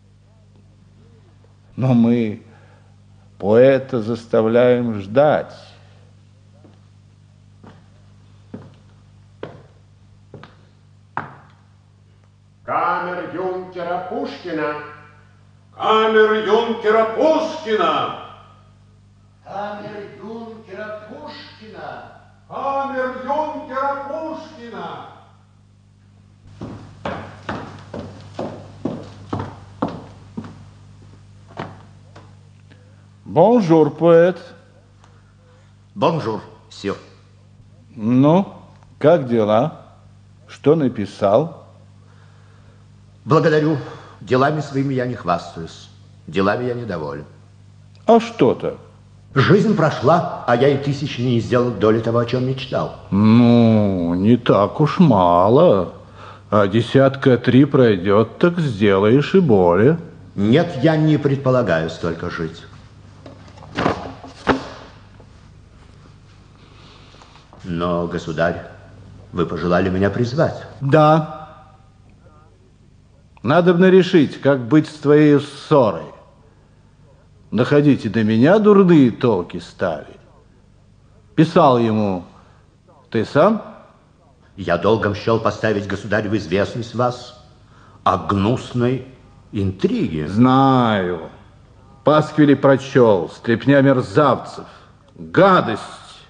Но мы поэта заставляем ждать. Камер-юнкера Пушкина. Камер-юнкера Пушкина. Камер-юнкера Пушкина. Камер-юнкера Пушкина. Бонжур, поэт. Бонжур, сир. Ну, как дела? Что написал? Благодарю. Делами своими я не хвастаюсь. Делами я недоволен. А что-то? Жизнь прошла, а я и тысячи не сделал доли того, о чем мечтал. Ну, не так уж мало. А десятка три пройдет, так сделаешь и более. Нет, я не предполагаю столько жить. Но, государь, вы пожелали меня призвать. Да. Надобно решить, как быть с твоей ссорой. Доходите до меня, дурные толки стали. Писал ему, ты сам? Я долгом счел поставить, государь, в известность вас о гнусной интриге. Знаю. Пасквили прочел, стряпня мерзавцев, гадость.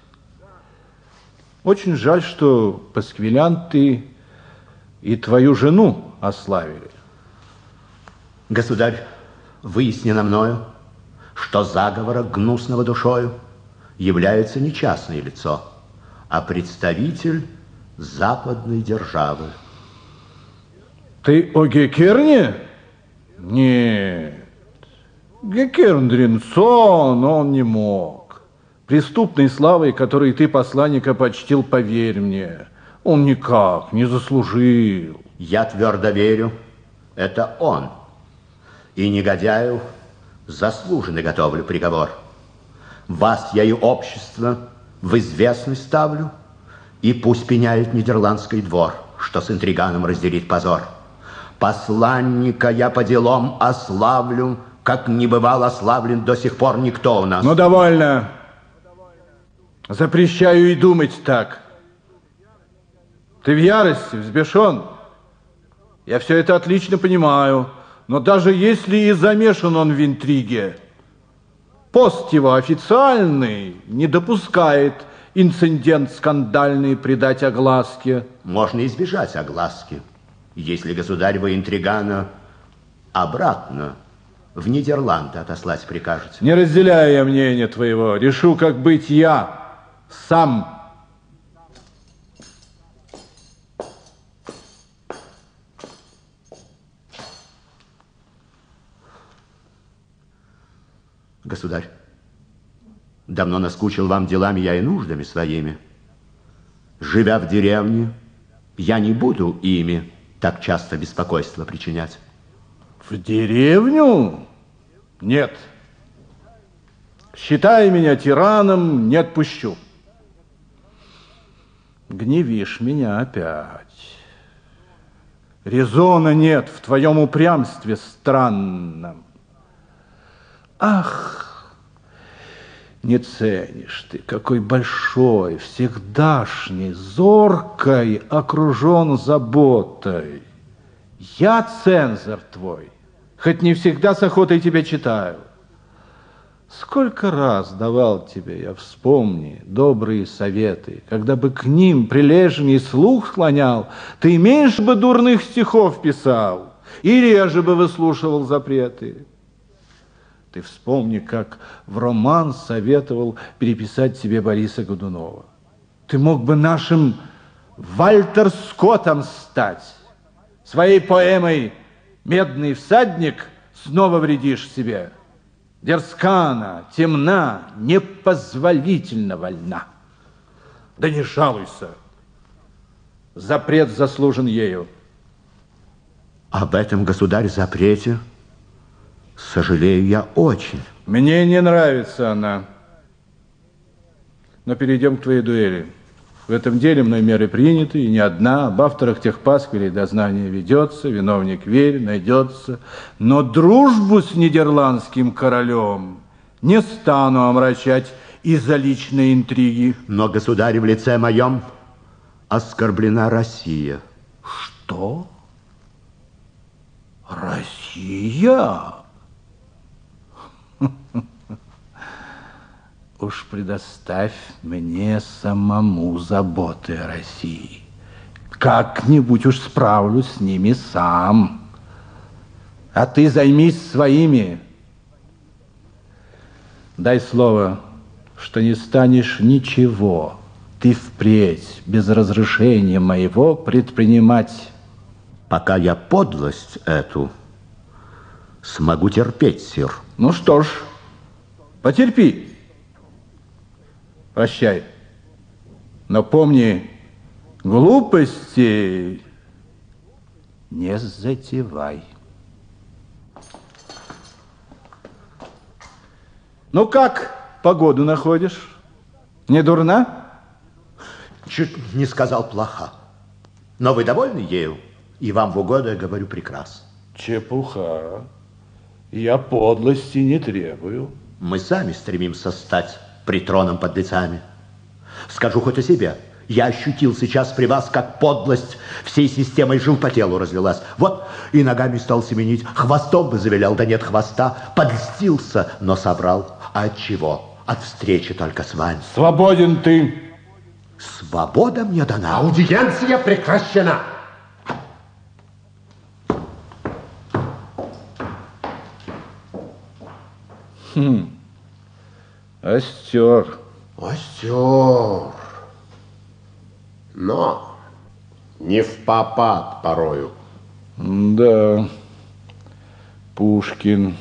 Очень жаль, что пасквилянты и твою жену ославили. Государь, выяснено мною, что заговора гнусного душою является не частное лицо, а представитель западной державы. Ты о Геккерне? Нет. Геккерн дренцо, но он не мог. Преступной славой, которой ты, посланника, почтил, поверь мне, он никак не заслужил. Я твердо верю, это он. И негодяю заслуженно готовлю приговор. Вас я и общество в известность ставлю, и пусть пеняет Нидерландский двор, что с интриганом разделит позор. Посланника я по делам ославлю, как не бывал ославлен до сих пор никто у нас. Ну, довольно. Запрещаю и думать так. Ты в ярости, взбешен. Я все это отлично понимаю. Но даже если и замешан он в интриге, пост его официальный не допускает инцидент скандальный придать огласке. Можно избежать огласки, если государь вы интригана обратно в Нидерланды отослать прикажете. Не разделяю я мнения твоего. Решу, как быть я сам. Государь, давно наскучил вам делами я и нуждами своими. Живя в деревне, я не буду ими так часто беспокойство причинять. В деревню? Нет. Считай меня тираном, не отпущу. Гневишь меня опять. Резона нет в твоем упрямстве странном. Ах, не ценишь ты, какой большой, всегдашний, зоркой окружен заботой. Я цензор твой, хоть не всегда с охотой тебя читаю. Сколько раз давал тебе, я вспомни, добрые советы, когда бы к ним прилежней слух склонял, ты меньше бы дурных стихов писал и реже бы выслушивал запреты. Ты вспомни, как в роман советовал переписать тебе Бориса Годунова. Ты мог бы нашим Вальтер Скоттом стать. Своей поэмой «Медный всадник» снова вредишь себе. Дерзка она, темна, непозволительно вольна. Да не жалуйся. Запрет заслужен ею. Об этом, государь, запрете сожалею я очень. Мне не нравится она. Но перейдем к твоей дуэли. В этом деле мной меры приняты, и не одна. Об авторах тех пасквилей дознание ведется, виновник верь, найдется. Но дружбу с нидерландским королем не стану омрачать из-за личной интриги. Но, государь, в лице моем оскорблена Россия. Что? Россия? Уж предоставь мне самому заботы о России. Как-нибудь уж справлюсь с ними сам. А ты займись своими. Дай слово, что не станешь ничего ты впредь без разрешения моего предпринимать. Пока я подлость эту смогу терпеть, сир. Ну что ж, потерпи. Прощай. Но помни, глупости не затевай. Ну как погоду находишь? Не дурна? Чуть не сказал плоха. Но вы довольны ею? И вам в угоду я говорю прекрасно. Чепуха. Я подлости не требую. Мы сами стремимся стать притроном подлецами. Скажу хоть о себе. Я ощутил сейчас при вас, как подлость всей системой жил по телу разлилась. Вот и ногами стал семенить, хвостом бы завилял, да нет хвоста. Подстился, но собрал. А от чего? От встречи только с вами. Свободен ты. Свобода мне дана. Аудиенция прекращена. Хм. Остер. Остер. Но не в попад порою. Да. Пушкин.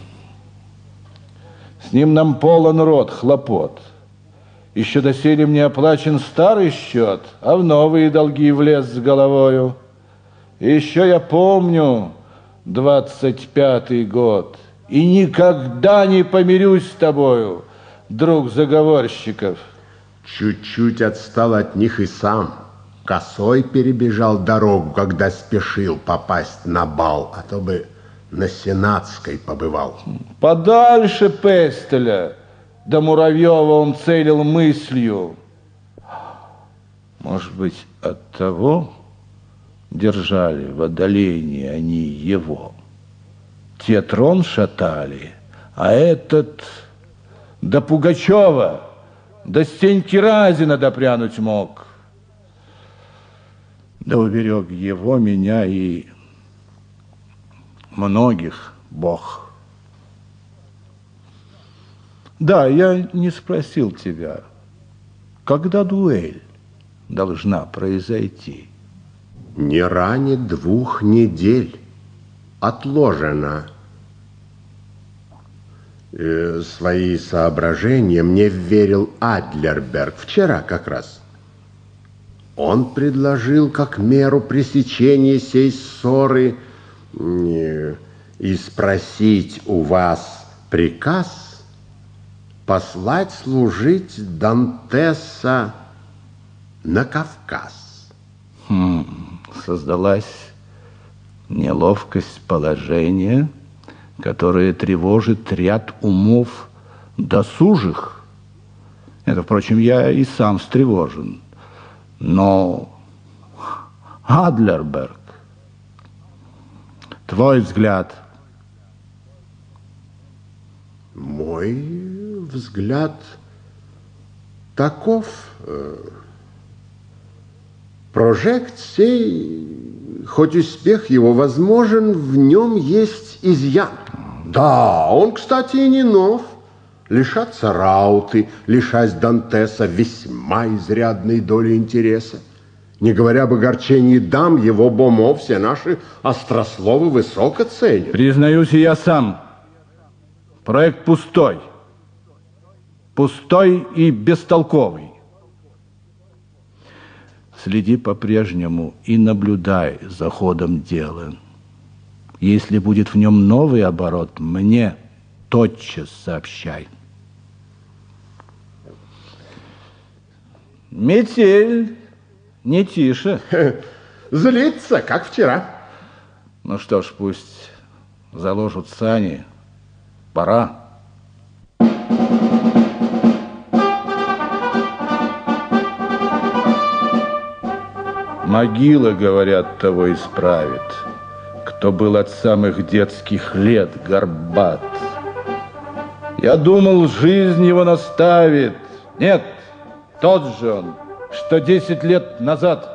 С ним нам полон рот хлопот. Еще доселе мне оплачен старый счет, а в новые долги влез с головою. И еще я помню двадцать пятый год. И никогда не помирюсь с тобою, друг заговорщиков. Чуть-чуть отстал от них и сам. Косой перебежал дорогу, когда спешил попасть на бал, а то бы на Сенатской побывал. Подальше Пестеля, до Муравьева он целил мыслью. Может быть, оттого держали в одолении они его. Те трон шатали, а этот до Пугачева, до Стеньки Разина допрянуть мог. Да уберег его, меня и многих Бог. Да, я не спросил тебя, когда дуэль должна произойти? Не ранее двух недель. Отложено. Э, свои соображения мне вверил Адлерберг вчера как раз. Он предложил как меру пресечения сей ссоры э, и спросить у вас приказ послать служить Дантеса на Кавказ. Хм, создалась неловкость положения, которое тревожит ряд умов досужих. Это, впрочем, я и сам встревожен. Но, Адлерберг, твой взгляд? Мой взгляд таков. Прожект сей, хоть успех его возможен, в нем есть изъян. Да, он, кстати, и не нов. Лишаться Рауты, лишась Дантеса весьма изрядной доли интереса. Не говоря об огорчении дам, его бомо все наши острословы высоко ценят. Признаюсь, и я сам. Проект пустой. Пустой и бестолковый. Следи по-прежнему и наблюдай за ходом дела. Если будет в нем новый оборот, мне тотчас сообщай. Метель не тише. Злится, как вчера. Ну что ж, пусть заложат сани. Пора. Могила, говорят, того исправит, кто был от самых детских лет горбат. Я думал, жизнь его наставит. Нет, тот же он, что десять лет назад.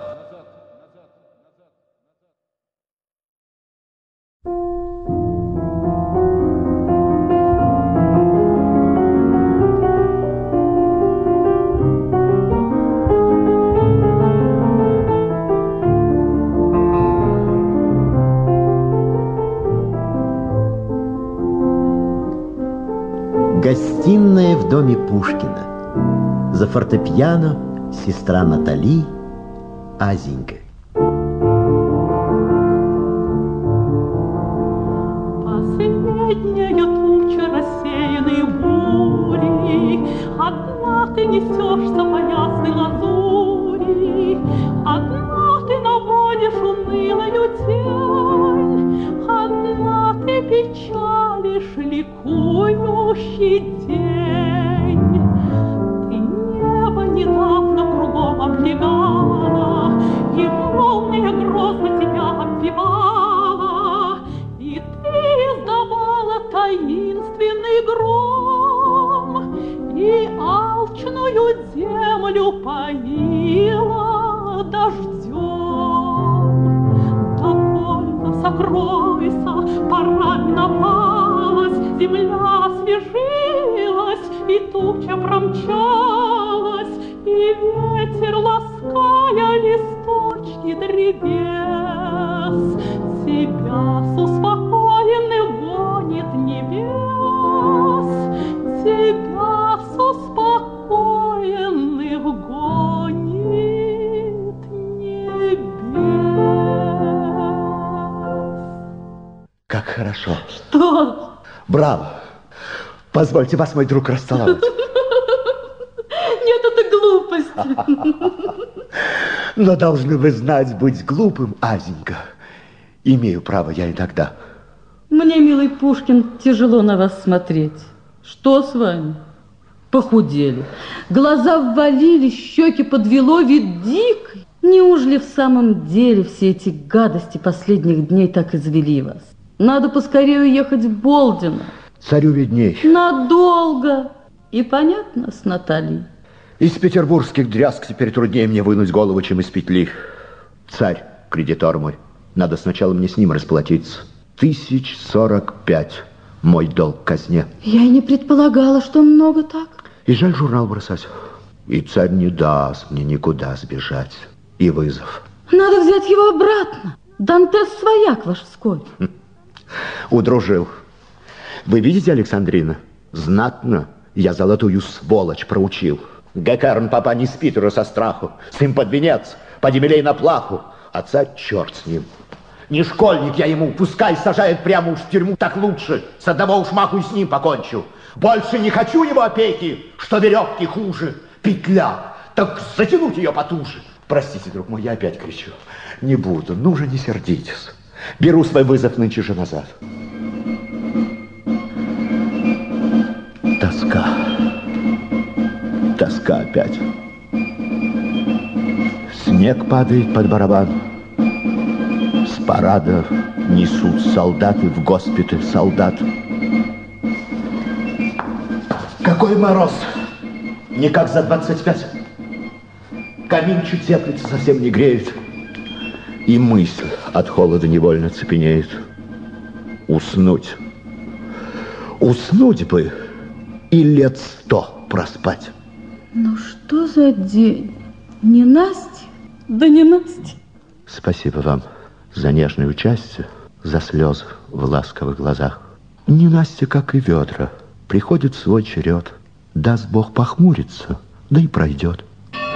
Гостиная в доме Пушкина. За фортепиано сестра Натали, Азенька. Последняя туча рассеянной бури, одна ты несешься по ясной лазури, одна ты наводишь унылую тень, одна ты печалишь ликующий день. Ты небо недавно кругом облегала, и молния грозно тебя обвивала, и ты издавала таинственный гром, и алчную землю поила дождем. Довольно, сокройся, пора миновалась, земля освежилась, и туча промчалась, и ветер, лаская листочки древес, тебя с успокоенных гонит небес, тебя с успокоенных гонит небес. Как хорошо. Что? Браво! Позвольте вас, мой друг, расцеловать. Нет, это глупость. Но должны вы знать, быть глупым, Азенька. Имею право я иногда. Мне, милый Пушкин, тяжело на вас смотреть. Что с вами? Похудели. Глаза ввалились, щеки подвело, вид дикий. Неужели в самом деле все эти гадости последних дней так извели вас? Надо поскорее уехать в Болдино. Царю видней. Надолго. И понятно с Натальей. Из петербургских дрязг теперь труднее мне вынуть голову, чем из петли. Царь, кредитор мой, надо сначала мне с ним расплатиться. Тысяч сорок пять мой долг казне. Я и не предполагала, что много так. И жаль журнал бросать. И царь не даст мне никуда сбежать. И вызов. Надо взять его обратно. Дантес свояк ваш вскоре. Удружил. Вы видите, Александрина? Знатно я золотую сволочь проучил. Геккерн, папа, не спит уже со страху. Сын под венец, поди милей на плаху. А царь черт с ним. Не школьник я ему, пускай сажает прямо уж в тюрьму, так лучше. С одного уж маху и с ним покончу. Больше не хочу его опеки, что веревки хуже. Петля, так затянуть ее потуже. Простите, друг мой, я опять кричу. Не буду, ну же не сердитесь. Беру свой вызов нынче же назад. Тоска. Тоска опять. Снег падает под барабан. С парадов несут солдаты в госпиталь солдат. Какой мороз! Не как за двадцать пять. Камин чуть теплится, совсем не греет. И мысль от холода невольно цепенеет. Уснуть. Уснуть бы и лет сто проспать. Ну что за день? Не Настя? Да не Настя. Спасибо вам за нежное участие, за слезы в ласковых глазах. Не Настя, как и ведра, приходит свой черед. Даст Бог похмуриться, да и пройдет.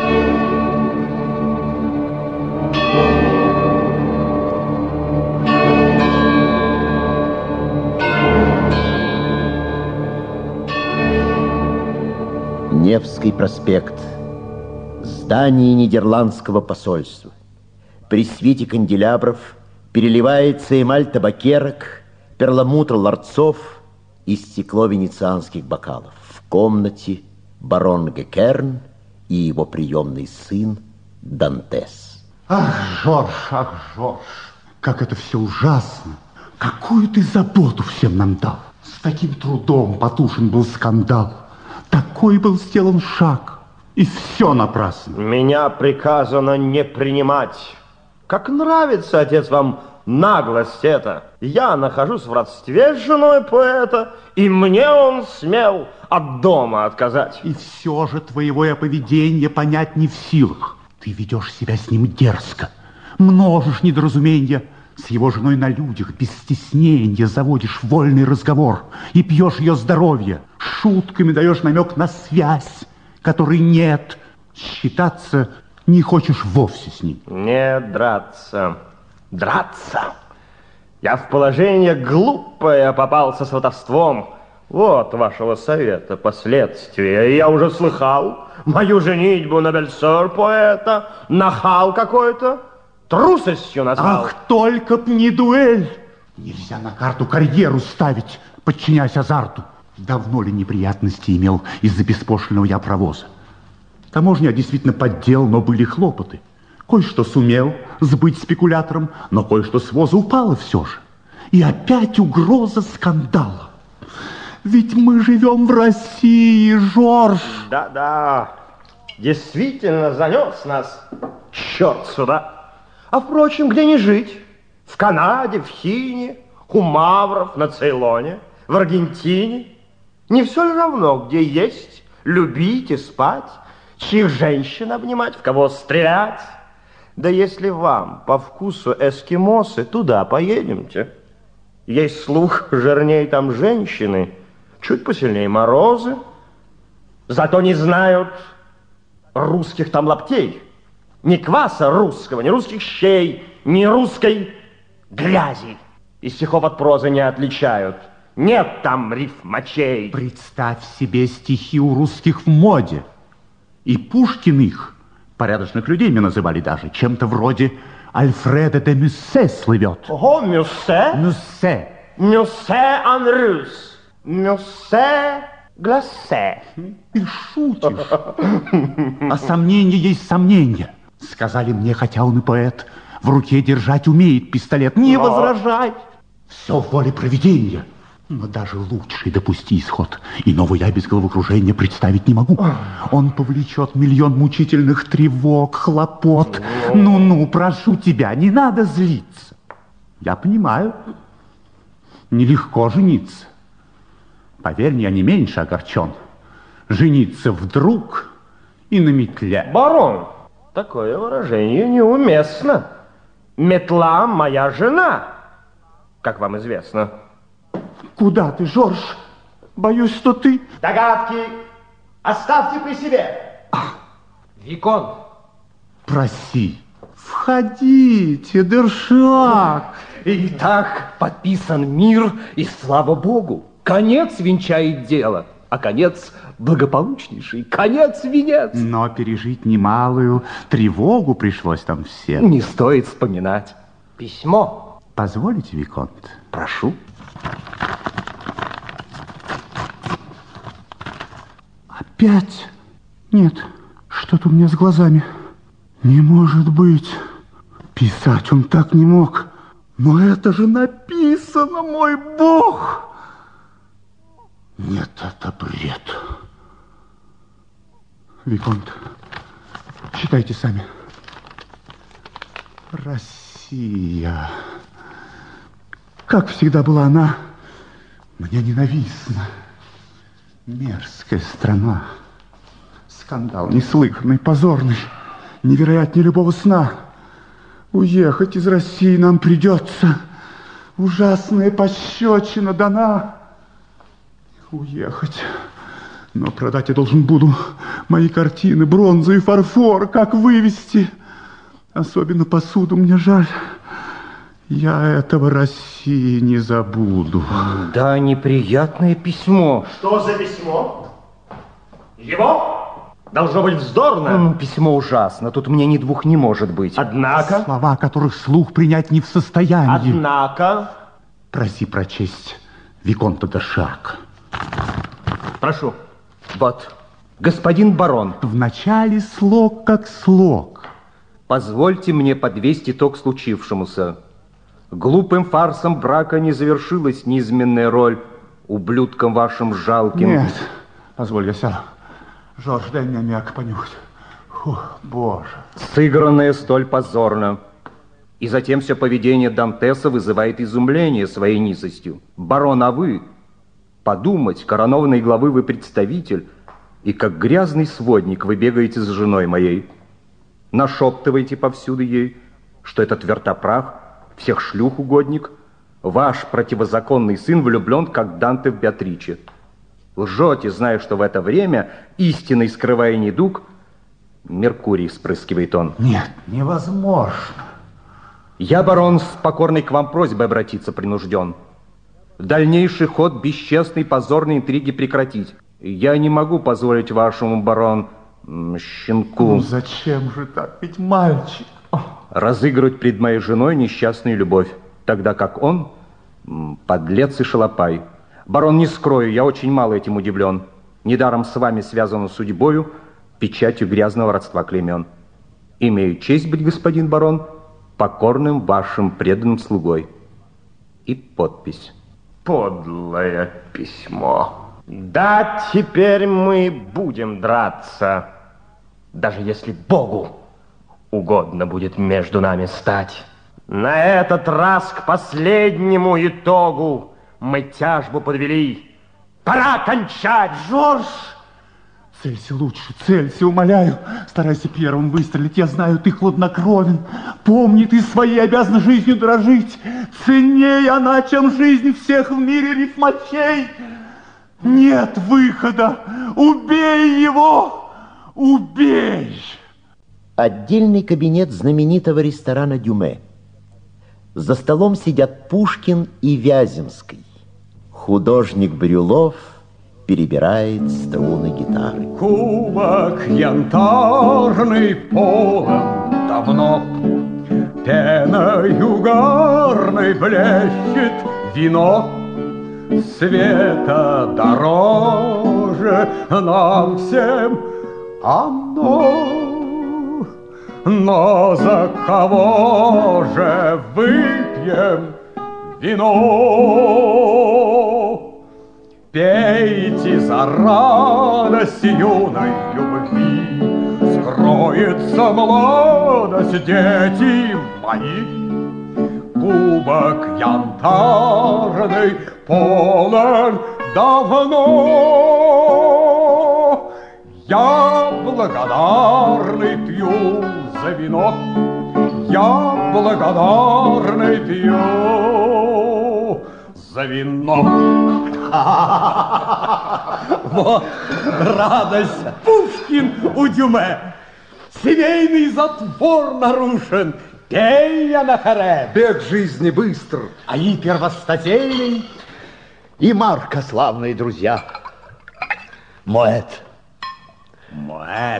Невский проспект. Здание Нидерландского посольства. При свете канделябров переливается эмаль табакерок, перламутр ларцов и стекло венецианских бокалов. В комнате барон Геккерн и его приемный сын Дантес. Ах, Жорж, ах, Жорж, как это все ужасно. Какую ты заботу всем нам дал. С таким трудом потушен был скандал. Такой был сделан шаг, и все напрасно. Меня приказано не принимать. Как нравится, отец, вам наглость эта. Я нахожусь в родстве с женой поэта, и мне он смел от дома отказать. И все же твоего я поведения понять не в силах. Ты ведешь себя с ним дерзко, множишь недоразумения. С его женой на людях без стеснения заводишь вольный разговор и пьешь ее здоровье. Шутками даешь намек на связь, которой нет. Считаться не хочешь вовсе с ним. Не драться. Драться? Я в положение глупое попался с сватовством. Вот вашего совета последствия. Я уже слыхал мою женитьбу на Бельсор поэта. Нахал какой-то. Трусостью назвал. Ах, только б не дуэль! Нельзя на карту карьеру ставить, подчиняясь азарту. Давно ли неприятности имел из-за беспошлиного я провоза? Таможня действительно поддел, но были хлопоты. Кое-что сумел сбыть спекулятором, но кое-что с воза упало все же. И опять угроза скандала. Ведь мы живем в России, Жорж. Да-да, действительно занес нас черт сюда. А, впрочем, где не жить? В Канаде, в Хине, у мавров, на Цейлоне, в Аргентине. Не все ли равно, где есть, любить и спать, чьих женщин обнимать, в кого стрелять? Да если вам по вкусу эскимосы, туда поедемте. Есть слух, жирней там женщины, чуть посильнее морозы, зато не знают русских там лаптей. Ни кваса русского, ни русских щей, ни русской грязи. И стихов от прозы не отличают. Нет там рифмачей. Представь себе стихи у русских в моде. И Пушкин их, порядочных людей мне называли даже, чем-то вроде Альфреда де Мюссе слывет. Ого, Мюссе? Мюссе. Мюссе ан рус. Мюссе глассе. Ты шутишь. А сомнение есть сомнение. Сказали мне, хотя он и поэт, в руке держать умеет пистолет. Не Но... возражай. Все в воле провидения. Но даже лучший допусти исход. Иного я без головокружения представить не могу. Он повлечет миллион мучительных тревог, хлопот. Ну-ну, прошу тебя, не надо злиться. Я понимаю, нелегко жениться. Поверь, я не меньше огорчен. Жениться вдруг и на метле. Барон, такое выражение неуместно. Метла моя жена, как вам известно. Куда ты, Жорж? Боюсь, что ты... Догадки оставьте при себе. Виконт. Проси. Входите, Дершак. Итак, подписан мир, и слава Богу, конец венчает дело, а конец благополучнейший, конец венец. Но пережить немалую тревогу пришлось там всем. Не стоит вспоминать. Письмо. Позволите, Виконт? Прошу. Опять? Нет, что-то у меня с глазами. Не может быть. Писать он так не мог. Но это же написано, мой Бог! Нет, это бред. Виконт, читайте сами. Россия. Как всегда была она мне ненавистна. Мерзкая страна. Скандал неслыханный, позорный, невероятнее любого сна. Уехать из России нам придется. Ужасная пощечина дана. Уехать. Но продать я должен буду мои картины, бронзу и фарфор. Как вывести? Особенно посуду мне жаль. Я этого России не забуду. Да, неприятное письмо. Что за письмо? Его? Должно быть вздорно. Ну, письмо ужасно. Тут мне ни двух не может быть. Однако... Слова, которых слух принять не в состоянии. Однако... Проси прочесть Виконта де Шарк. Прошу. Вот, господин барон. В начале слог как слог. Позвольте мне подвести итог случившемуся. Глупым фарсом брака не завершилась неизменная роль ублюдком вашим жалким. Нет, позволь, я сяду. Жорж, дай мне мяк понюхать. Фу, боже. Сыгранное столь позорно. И затем все поведение Дантеса вызывает изумление своей низостью. Барон, а вы? Подумать, коронованной главы вы представитель, и как грязный сводник вы бегаете за женой моей. Нашептываете повсюду ей, что этот вертопрах, всех шлюх угодник, ваш противозаконный сын влюблен, как Данте в Беатриче. Лжете, зная, что в это время, истинный скрывая недуг, Меркурий вспрыскивает он. Нет, невозможно. Я, барон, с покорной к вам просьбой обратиться принужден. Дальнейший ход бесчестной позорной интриги прекратить. Я не могу позволить вашему, барон, щенку... Ну зачем же так? Ведь мальчик... Разыгрывать пред моей женой несчастную любовь, тогда как он подлец и шалопай. Барон, не скрою, я очень мало этим удивлен. Недаром с вами связано судьбою, печатью грязного родства клеймен. Имею честь быть, господин барон, покорным вашим преданным слугой. И подпись. Подлое письмо. Да, теперь мы будем драться, даже если Богу угодно будет между нами стать. На этот раз к последнему итогу мы тяжбу подвели. Пора кончать, Жорж! Целься лучше, целься, умоляю. Старайся первым выстрелить. Я знаю, ты хладнокровен. Помни, ты своей обязан жизнью дорожить. Ценней она, чем жизнь всех в мире рифмачей. Нет выхода. Убей его! Убей! Отдельный кабинет знаменитого ресторана «Дюме». За столом сидят Пушкин и Вяземский. Художник Брюлов перебирает струны гитары. Кубок янтарный полон давно, пеной угарной блещет вино. Света дороже нам всем оно, но за кого же выпьем вино? Пейте за радость юной любви, скроется молодость, дети мои. Кубок янтарный полон давно. Я благодарный пью за вино, я благодарный пью за вино. Вот радость. Пушкин у Дюме. Семейный затвор нарушен. Пей я на харе. Бег жизни быстр. А и первостатейный. И Марка, славные друзья. Моэт. Моэт.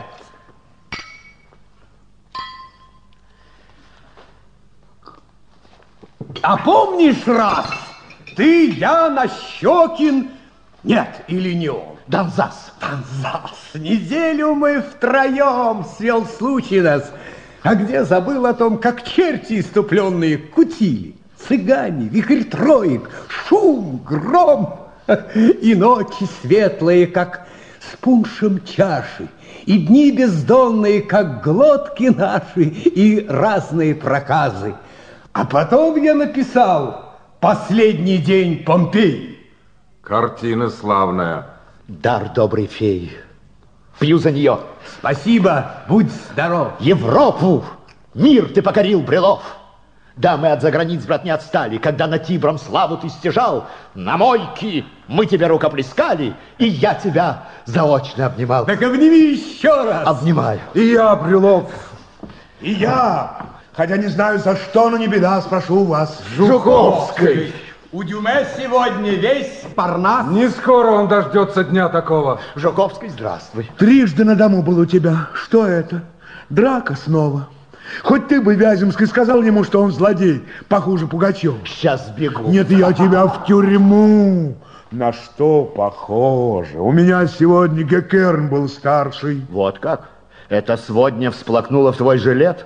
А помнишь раз, ты, я, Нащекин, нет, или не он? Донзас. Донзас. Неделю мы втроем, свел случай нас. А где забыл о том, как черти иступленные кутили, цыгане, вихрь троек, шум, гром, и ночи светлые, как с пуншем чаши, и дни бездонные, как глотки наши, и разные проказы. А потом я написал «Последний день Помпеи». Картина славная. Дар доброй феи. Пью за нее. Спасибо, будь здоров. Европу, мир ты покорил, Брюлов. Да, мы от заграниц, брат, не отстали. Когда на Тибром славу ты стяжал, на мойке мы тебе рукоплескали, и я тебя заочно обнимал. Так обними еще раз. Обнимаю. И я, Брюлов. И я, хотя не знаю за что, но не беда, спрошу у вас. Жуковской. У Дюме сегодня весь Парнас. Не скоро он дождется дня такого. Жуковский, здравствуй. Трижды на дому был у тебя. Что это? Драка снова. Хоть ты бы, Вяземский, сказал ему, что он злодей, похуже Пугачева. Сейчас бегу. Нет, я тебя в тюрьму. На что похоже? У меня сегодня Геккерн был старший. Вот как? Это сегодня всплакнуло в твой жилет?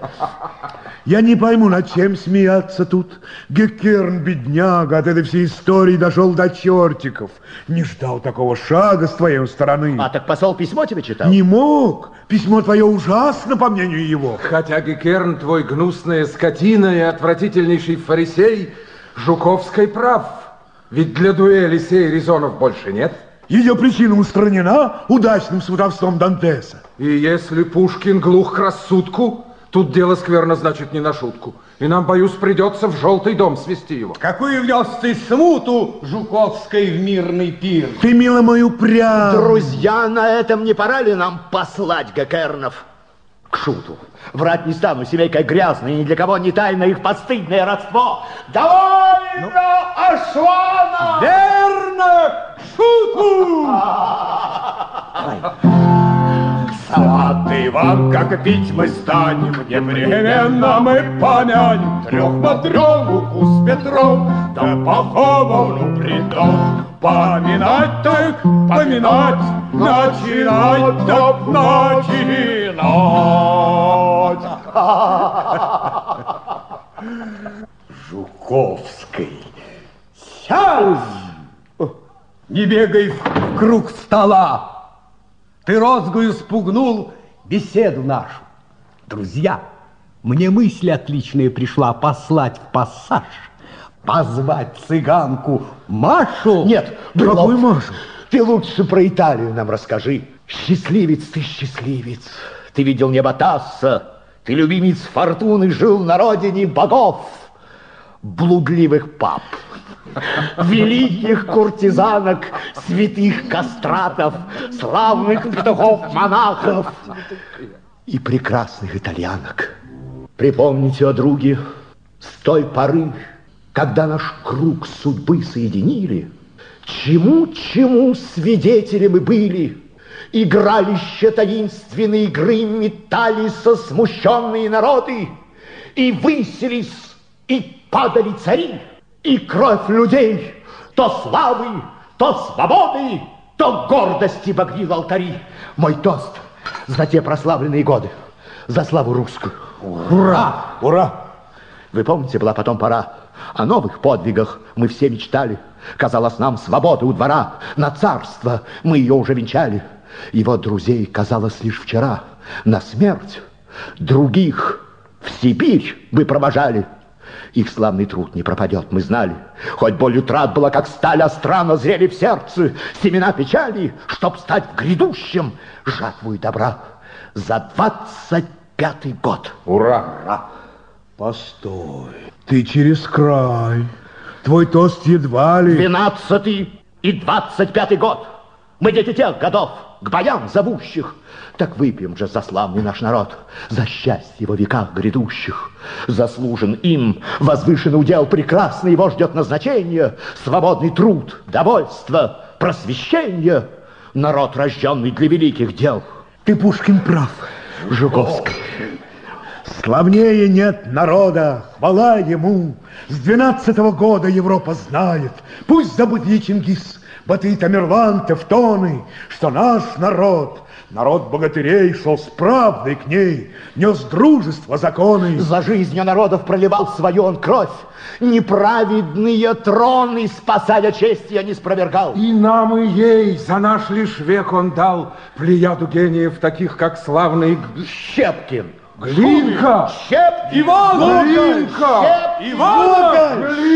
Я не пойму, над чем смеяться тут. Геккерн, бедняга, от этой всей истории дошел до чертиков. Не ждал такого шага с твоей стороны. А так посол письмо тебе читал? Не мог. Письмо твое ужасно, по мнению его. Хотя Геккерн твой гнусная скотина и отвратительнейший фарисей, Жуковский прав. Ведь для дуэли сей резонов больше нет. Ее причина устранена удачным сватовством Дантеса. И если Пушкин глух к рассудку, тут дело скверно, значит, не на шутку. И нам, боюсь, придется в желтый дом свести его. Какую внес ты смуту, Жуковской, в мирный пир? Ты, милый мой, упрям. Друзья, на этом не пора ли нам послать Геккернов к шуту? Врать не стану, семейка грязная, ни для кого не тайно их постыдное родство. Довольно, ну... Ашвана! Верно, к шуту! Сваты вам, как пить мы станем, непременно мы помянем трех Матрён, Луку с Петром, да Пахомовну притом. Поминать так, поминать, начинать так начинать. Жуковский, сядь! Не бегай в круг стола. Ты розгою спугнул беседу нашу. Друзья, мне мысль отличная пришла послать в пассаж, позвать цыганку Машу. Нет, какую Машу? Ты лучше про Италию нам расскажи. Счастливец ты, счастливец. Ты видел небо Тасса, ты любимец фортуны, жил на родине богов, блудливых пап, великих куртизанок, святых кастратов, славных петухов-монахов и прекрасных итальянок. Припомните, о друге, с той поры, когда наш круг судьбы соединили, чему-чему свидетели мы были, игралище таинственной игры метали со смущенные народы, и высились, и падали цари, и кровь людей, то славы, то свободы, то гордости багрил алтари. Мой тост за те прославленные годы, за славу русскую. Ура! Ура! Вы помните, была потом пора. О новых подвигах мы все мечтали. Казалось нам свободы у двора. На царство мы ее уже венчали. Его друзей, казалось, лишь вчера на смерть. Других в Сибирь вы провожали. Их славный труд не пропадет, мы знали. Хоть боль утрат была, как сталь остра, но зрели в сердце семена печали, чтоб стать в грядущем жатву и добра. За двадцать пятый год. Ура! Ура! Постой, ты через край. Твой тост едва ли... Двенадцатый. И двадцать пятый год. Мы дети тех годов, к боям зовущих. Так выпьем же за славный наш народ, за счастье во веках грядущих. Заслужен им возвышенный удел, прекрасный его ждет назначение, свободный труд, довольство, просвещение. Народ, рожденный для великих дел. Ты, Пушкин, прав. Жуковский. Славнее нет народа, хвала ему. С двенадцатого года Европа знает. Пусть забыт Чингис, Батый, Тамерлан, Тевтоны, что наш народ, народ богатырей, шел с правдой к ней, нес дружество, законы. За жизнью народов проливал свою он кровь. Неправедные троны, спасая честь, я не спровергал. И нам, и ей за наш лишь век он дал плеяду гениев, таких как славный Щепкин, Глинка, Щепкин, Иван, Глинка, Иван,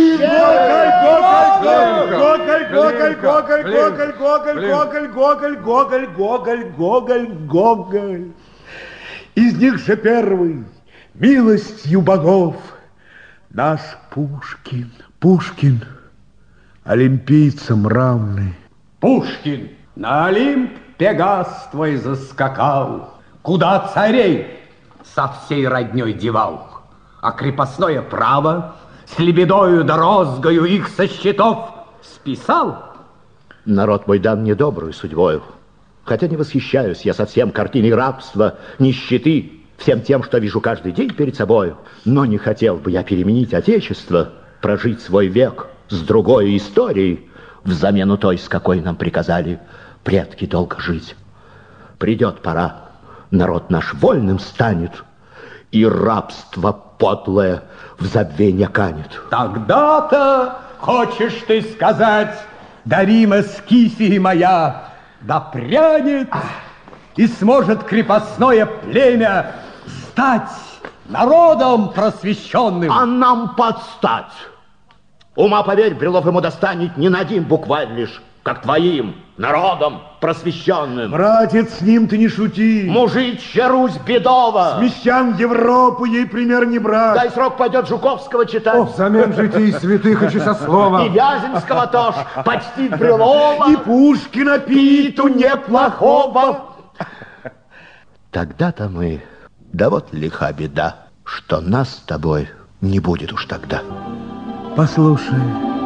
Гоголь, Гоголь, Гоголь, Гоголь, Гоголь, Гоголь, Гоголь, Гоголь, Гоголь, Гоголь, Гоголь. Из них же первый, милостью богов, наш Пушкин, Пушкин, олимпийцам равный. Пушкин, на Олимп Пегас твой заскакал, куда царей со всей родней девал, а крепостное право с лебедою да розгою их со счетов списал. Народ мой дан недобрую судьбою, хотя не восхищаюсь я совсем картиной рабства, нищеты, всем тем, что вижу каждый день перед собою. Но не хотел бы я переменить отечество, прожить свой век с другой историей, в замену той, с какой нам приказали предки долго жить. Придет пора, народ наш вольным станет, и рабство подлое в забвенье канет. Тогда-то, хочешь ты сказать, да Рима Скифия моя допрянет, и сможет крепостное племя стать народом просвещенным. А нам подстать. Ума, поверь, Брюлов ему достанет не на один букварь лишь, как твоим народом просвещенным. Братец, с ним ты не шути. Мужичья Русь бедова. С мещан Европы ей пример не брать. Дай срок пойдет Жуковского читать. О, взамен житий святых и часослова. И Вяземского тоже почтит Брюлова. И Пушкина Питу неплохого. Тогда-то мы, да вот лиха беда, что нас с тобой не будет уж тогда. Послушай,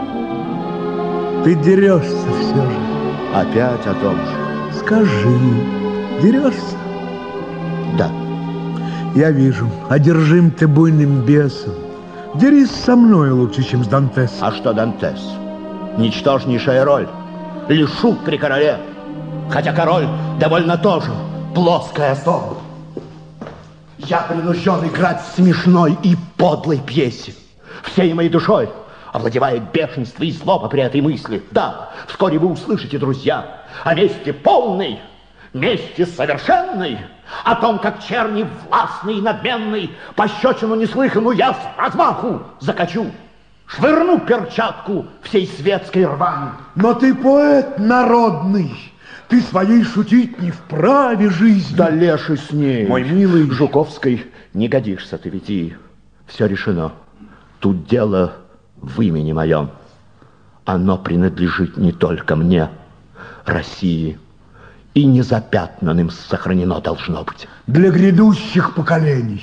ты дерешься все же. Опять о том же. Скажи, дерешься? Да. Я вижу, одержим ты буйным бесом. Дерись со мной лучше, чем с Дантесом. А что Дантес? Ничтожнейшая роль. Лишь шут при короле. Хотя король довольно тоже плоская особа. Я принужден играть в смешной и подлой пьесе. Всей моей душой овладевает бешенство и злоба при этой мысли. Да, вскоре вы услышите, друзья, о мести полной, мести совершенной, о том, как черни властный и надменный пощечину неслыханную я с размаху закачу, швырну перчатку всей светской рвани. Но ты поэт народный, ты своей шутить не вправе жизни. Да леший с ней. Мой милый. Жуковской не годишься ты, ведь и все решено. Тут дело в имени моем. Оно принадлежит не только мне, России, и незапятнанным сохранено должно быть. Для грядущих поколений.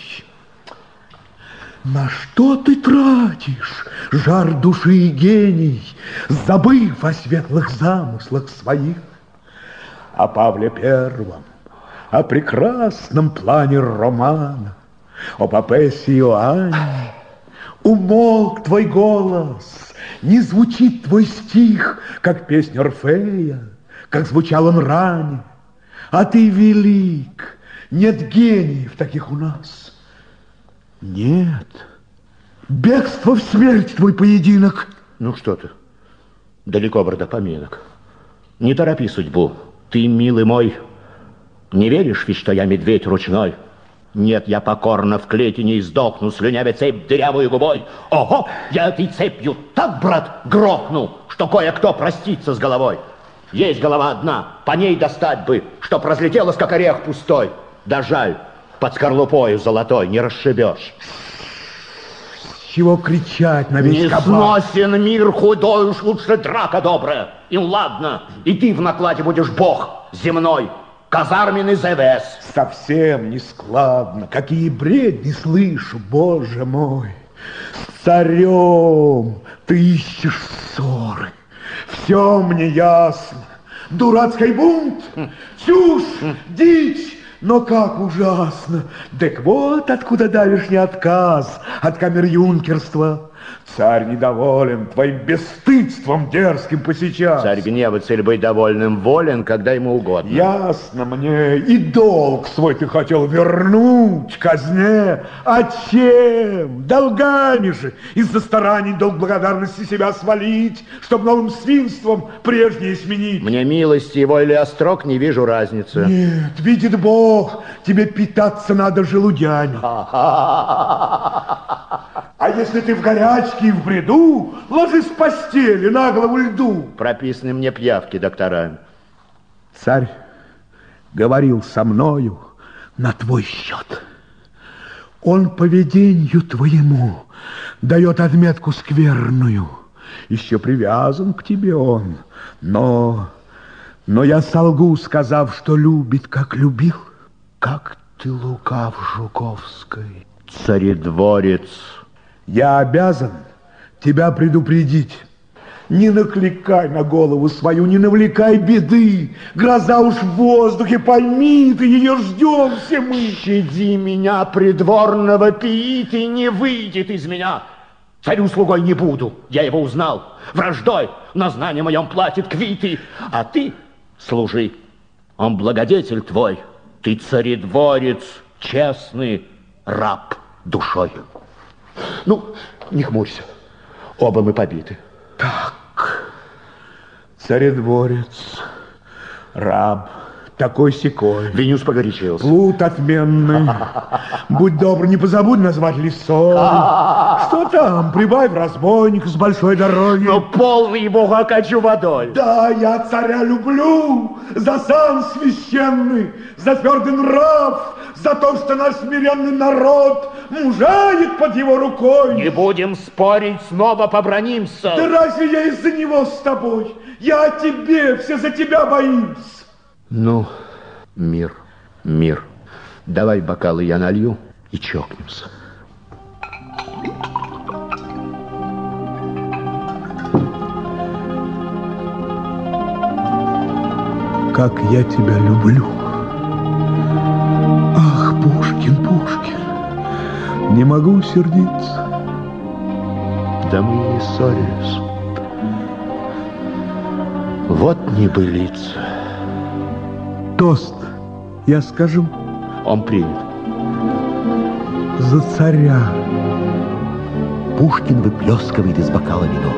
На что ты тратишь жар души и гений, забыв о светлых замыслах своих? О Павле Первом, о прекрасном плане романа, о Папессе Иоанне. Умолк твой голос, не звучит твой стих, как песня Орфея, как звучал он ранее. А ты велик, нет гениев таких у нас. Нет, бегство в смерть твой поединок. Ну что ты, далеко, брата, поминок. Не торопи судьбу, ты, милый мой, не веришь ведь, что я медведь ручной? Нет, я покорно в клете не издохну, слюнявя цепь дырявую губой. Ого, я этой цепью так, брат, грохну, что кое-кто простится с головой. Есть голова одна, по ней достать бы, чтоб разлетелась, как орех пустой. Да жаль, под скорлупою золотой не расшибешь. чего кричать на весь Не кабак. сносен мир худой, уж лучше драка добрая. И ладно, и ты в накладе будешь бог земной, казарменный Зевес. Совсем не складно, какие бредни слышу, боже мой. С царем ты ищешь ссоры, все мне ясно. Дурацкий бунт, чушь, дичь. Но как ужасно! Так вот откуда давешний отказ от камер-юнкерства. Царь недоволен твоим бесстыдством дерзким посейчас. Царь гневается или быть довольным волен, когда ему угодно. Ясно мне, и долг свой ты хотел вернуть казне. А чем? Долгами же. Из-за стараний долг благодарности себя свалить, чтоб новым свинством прежнее сменить. Мне милости его или острог, не вижу разницы. Нет, видит Бог, тебе питаться надо желудями. А если ты в горячке и в бреду, ложись в постели на голову льду. Прописаны мне пьявки докторами. Царь говорил со мною на твой счет. Он поведению твоему дает отметку скверную. Еще привязан к тебе он, но... Но я солгу, сказав, что любит, как любил. Как ты лукав, Жуковской. Царедворец. Я обязан тебя предупредить. Не накликай на голову свою, не навлекай беды. Гроза уж в воздухе, пойми ты, ее ждем все мы. Щади меня, придворного пиит, и не выйдет из меня. Царю слугой не буду, я его узнал. Враждой на знание моем платит квиты. А ты служи, он благодетель твой. Ты царедворец, честный раб душой. Ну, не хмурься, оба мы побиты. Так, царедворец, раб, такой-сякой. Венюс погорячился. Плут отменный. Будь добр, не позабудь назвать лисой. Что там, прибавь разбойник с большой дороги. Но полный бога окачу водой. Да, я царя люблю за сан священный, за твердый нрав, за то, что наш смиренный народ мужает под его рукой. Не будем спорить, снова побранимся. Да разве я из-за него с тобой? Я о тебе, все за тебя боимся. Ну, мир, мир. Давай бокалы я налью и чокнемся. Как я тебя люблю. Ах, Пушкин, Пушкин, не могу сердиться. Да мы и не ссорились. Вот небылица. Тост я скажу. Он принят. За царя. Пушкин выплескивает из бокала вино.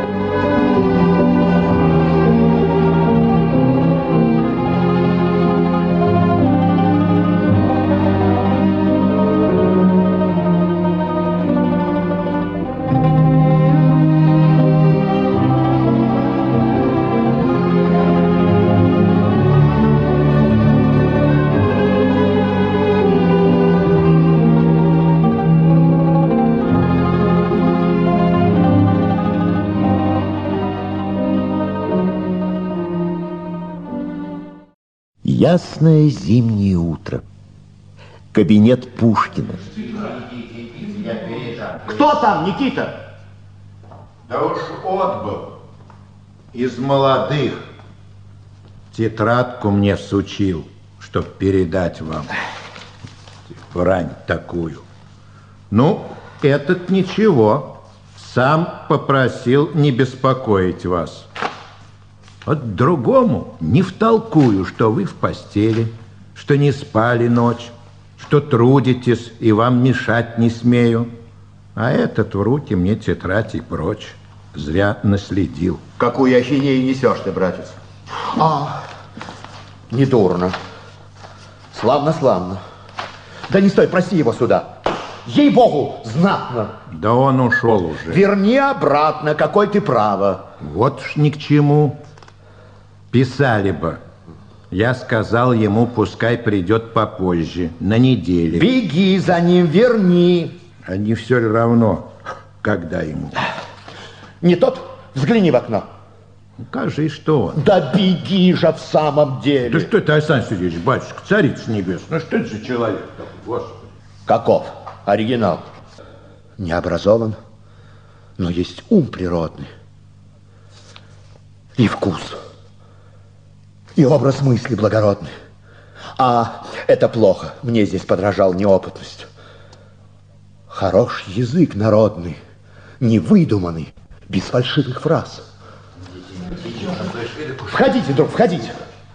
Ясное зимнее утро. Кабинет Пушкина. Кто там, Никита? Да уж отбыл. Из молодых. Тетрадку мне сучил, чтоб передать вам. Брань такую. Ну, этот ничего. Сам попросил не беспокоить вас. Вот другому не втолкую, что вы в постели, что не спали ночь, что трудитесь и вам мешать не смею. А этот в руки мне тетрадь и прочь. Зря наследил. Какую ахинею несешь ты, братец? А, недурно. Славно, славно. Да не стой, проси его сюда. Ей-богу, знатно. Да он ушел уже. Верни обратно, какой ты право. Вот ж ни к чему. Писали бы. Я сказал ему, пускай придет попозже, на неделе. Беги за ним, верни. А не все ли равно? когда ему. Не тот? Взгляни в окно. Кажи, что он. Да беги же в самом деле. Да что это, Александр Сергеевич, батюшка, царица небесная, ну что это за человек такой, Господи? Каков? Оригинал. Не образован, но есть ум природный. И вкус. И образ мысли благородный. А это плохо. Мне здесь подражал неопытность. Хорош язык народный, невыдуманный, без фальшивых фраз. Входите, друг, входите.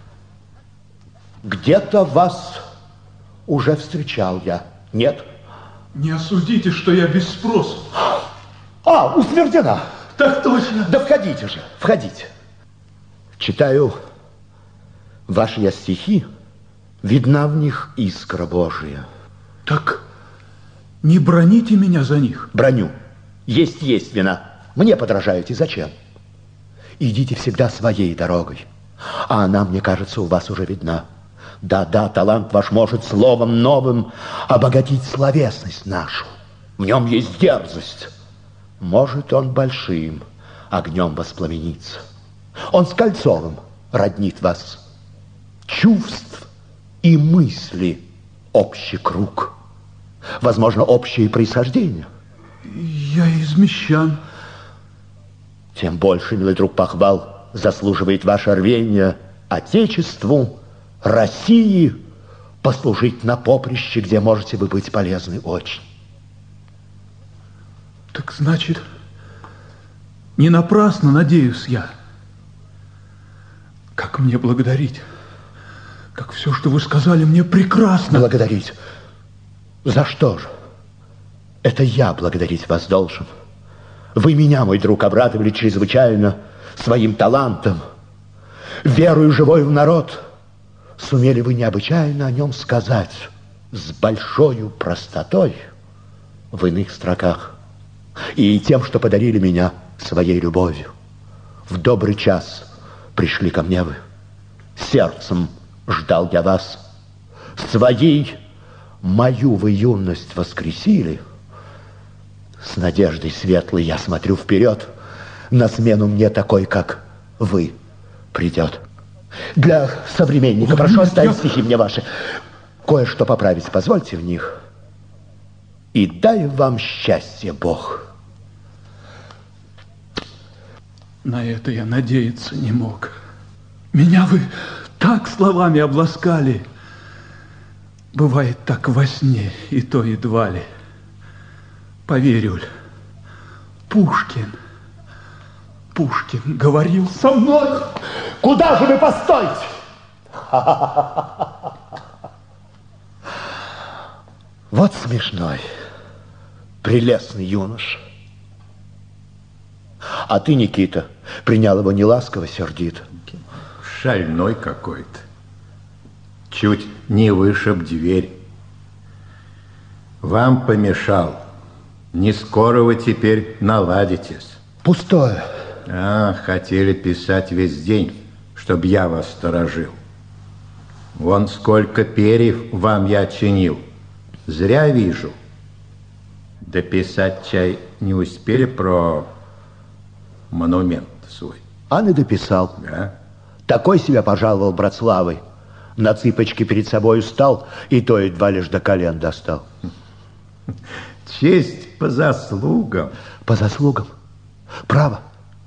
Где-то вас уже встречал я. Нет? Не осудите, что я без спроса. А, усмертена. Так точно. Да входите же, входите. Читаю ваши я стихи, видна в них искра Божия. Так не броните меня за них. Броню. Есть есть вина. Мне подражаете, зачем? Идите всегда своей дорогой. А она, мне кажется, у вас уже видна. Да-да, талант ваш может словом новым обогатить словесность нашу. В нем есть дерзость. Может он большим огнем воспламениться. Он с Кольцовым роднит вас. Чувств и мысли общий круг. Возможно, общее происхождение. Я из мещан. Тем больше, милый друг, похвал заслуживает ваше рвение Отечеству, России, послужить на поприще, где можете вы быть полезны очень. Так значит, не напрасно надеюсь я. Как мне благодарить? Как все, что вы сказали, мне прекрасно. Благодарить? За что же? Это я благодарить вас должен. Вы меня, мой друг, обрадовали чрезвычайно своим талантом. Верою живой в народ сумели вы необычайно о нем сказать с большой простотой в иных строках. И тем, что подарили меня своей любовью. В добрый час пришли ко мне вы. Сердцем ждал я вас. Своей мою вы юность воскресили. С надеждой светлой я смотрю вперед. На смену мне такой, как вы, придет. Для современника, прошу оставить стихи мне ваши. Кое-что поправить позвольте в них. И дай вам счастье, Бог. На это я надеяться не мог. Меня вы так словами обласкали. Бывает так во сне, и то едва ли. Поверю ли, Пушкин, Пушкин говорил со мной. Куда же вы, постойте? Вот смешной, прелестный юнош. А ты, Никита, принял его неласково, сердито. Шальной какой-то. Чуть не вышиб дверь. Вам помешал. Не скоро вы теперь наладитесь. Пустое. А, хотели писать весь день, чтоб я вас сторожил. Вон сколько перьев вам я чинил. Зря вижу. Дописать чай не успели про монумент свой. А не дописал. Да? Такой себя пожаловал брат Славой. На цыпочки перед собой стал, и то едва лишь до колен достал. Честь по заслугам. По заслугам? Право.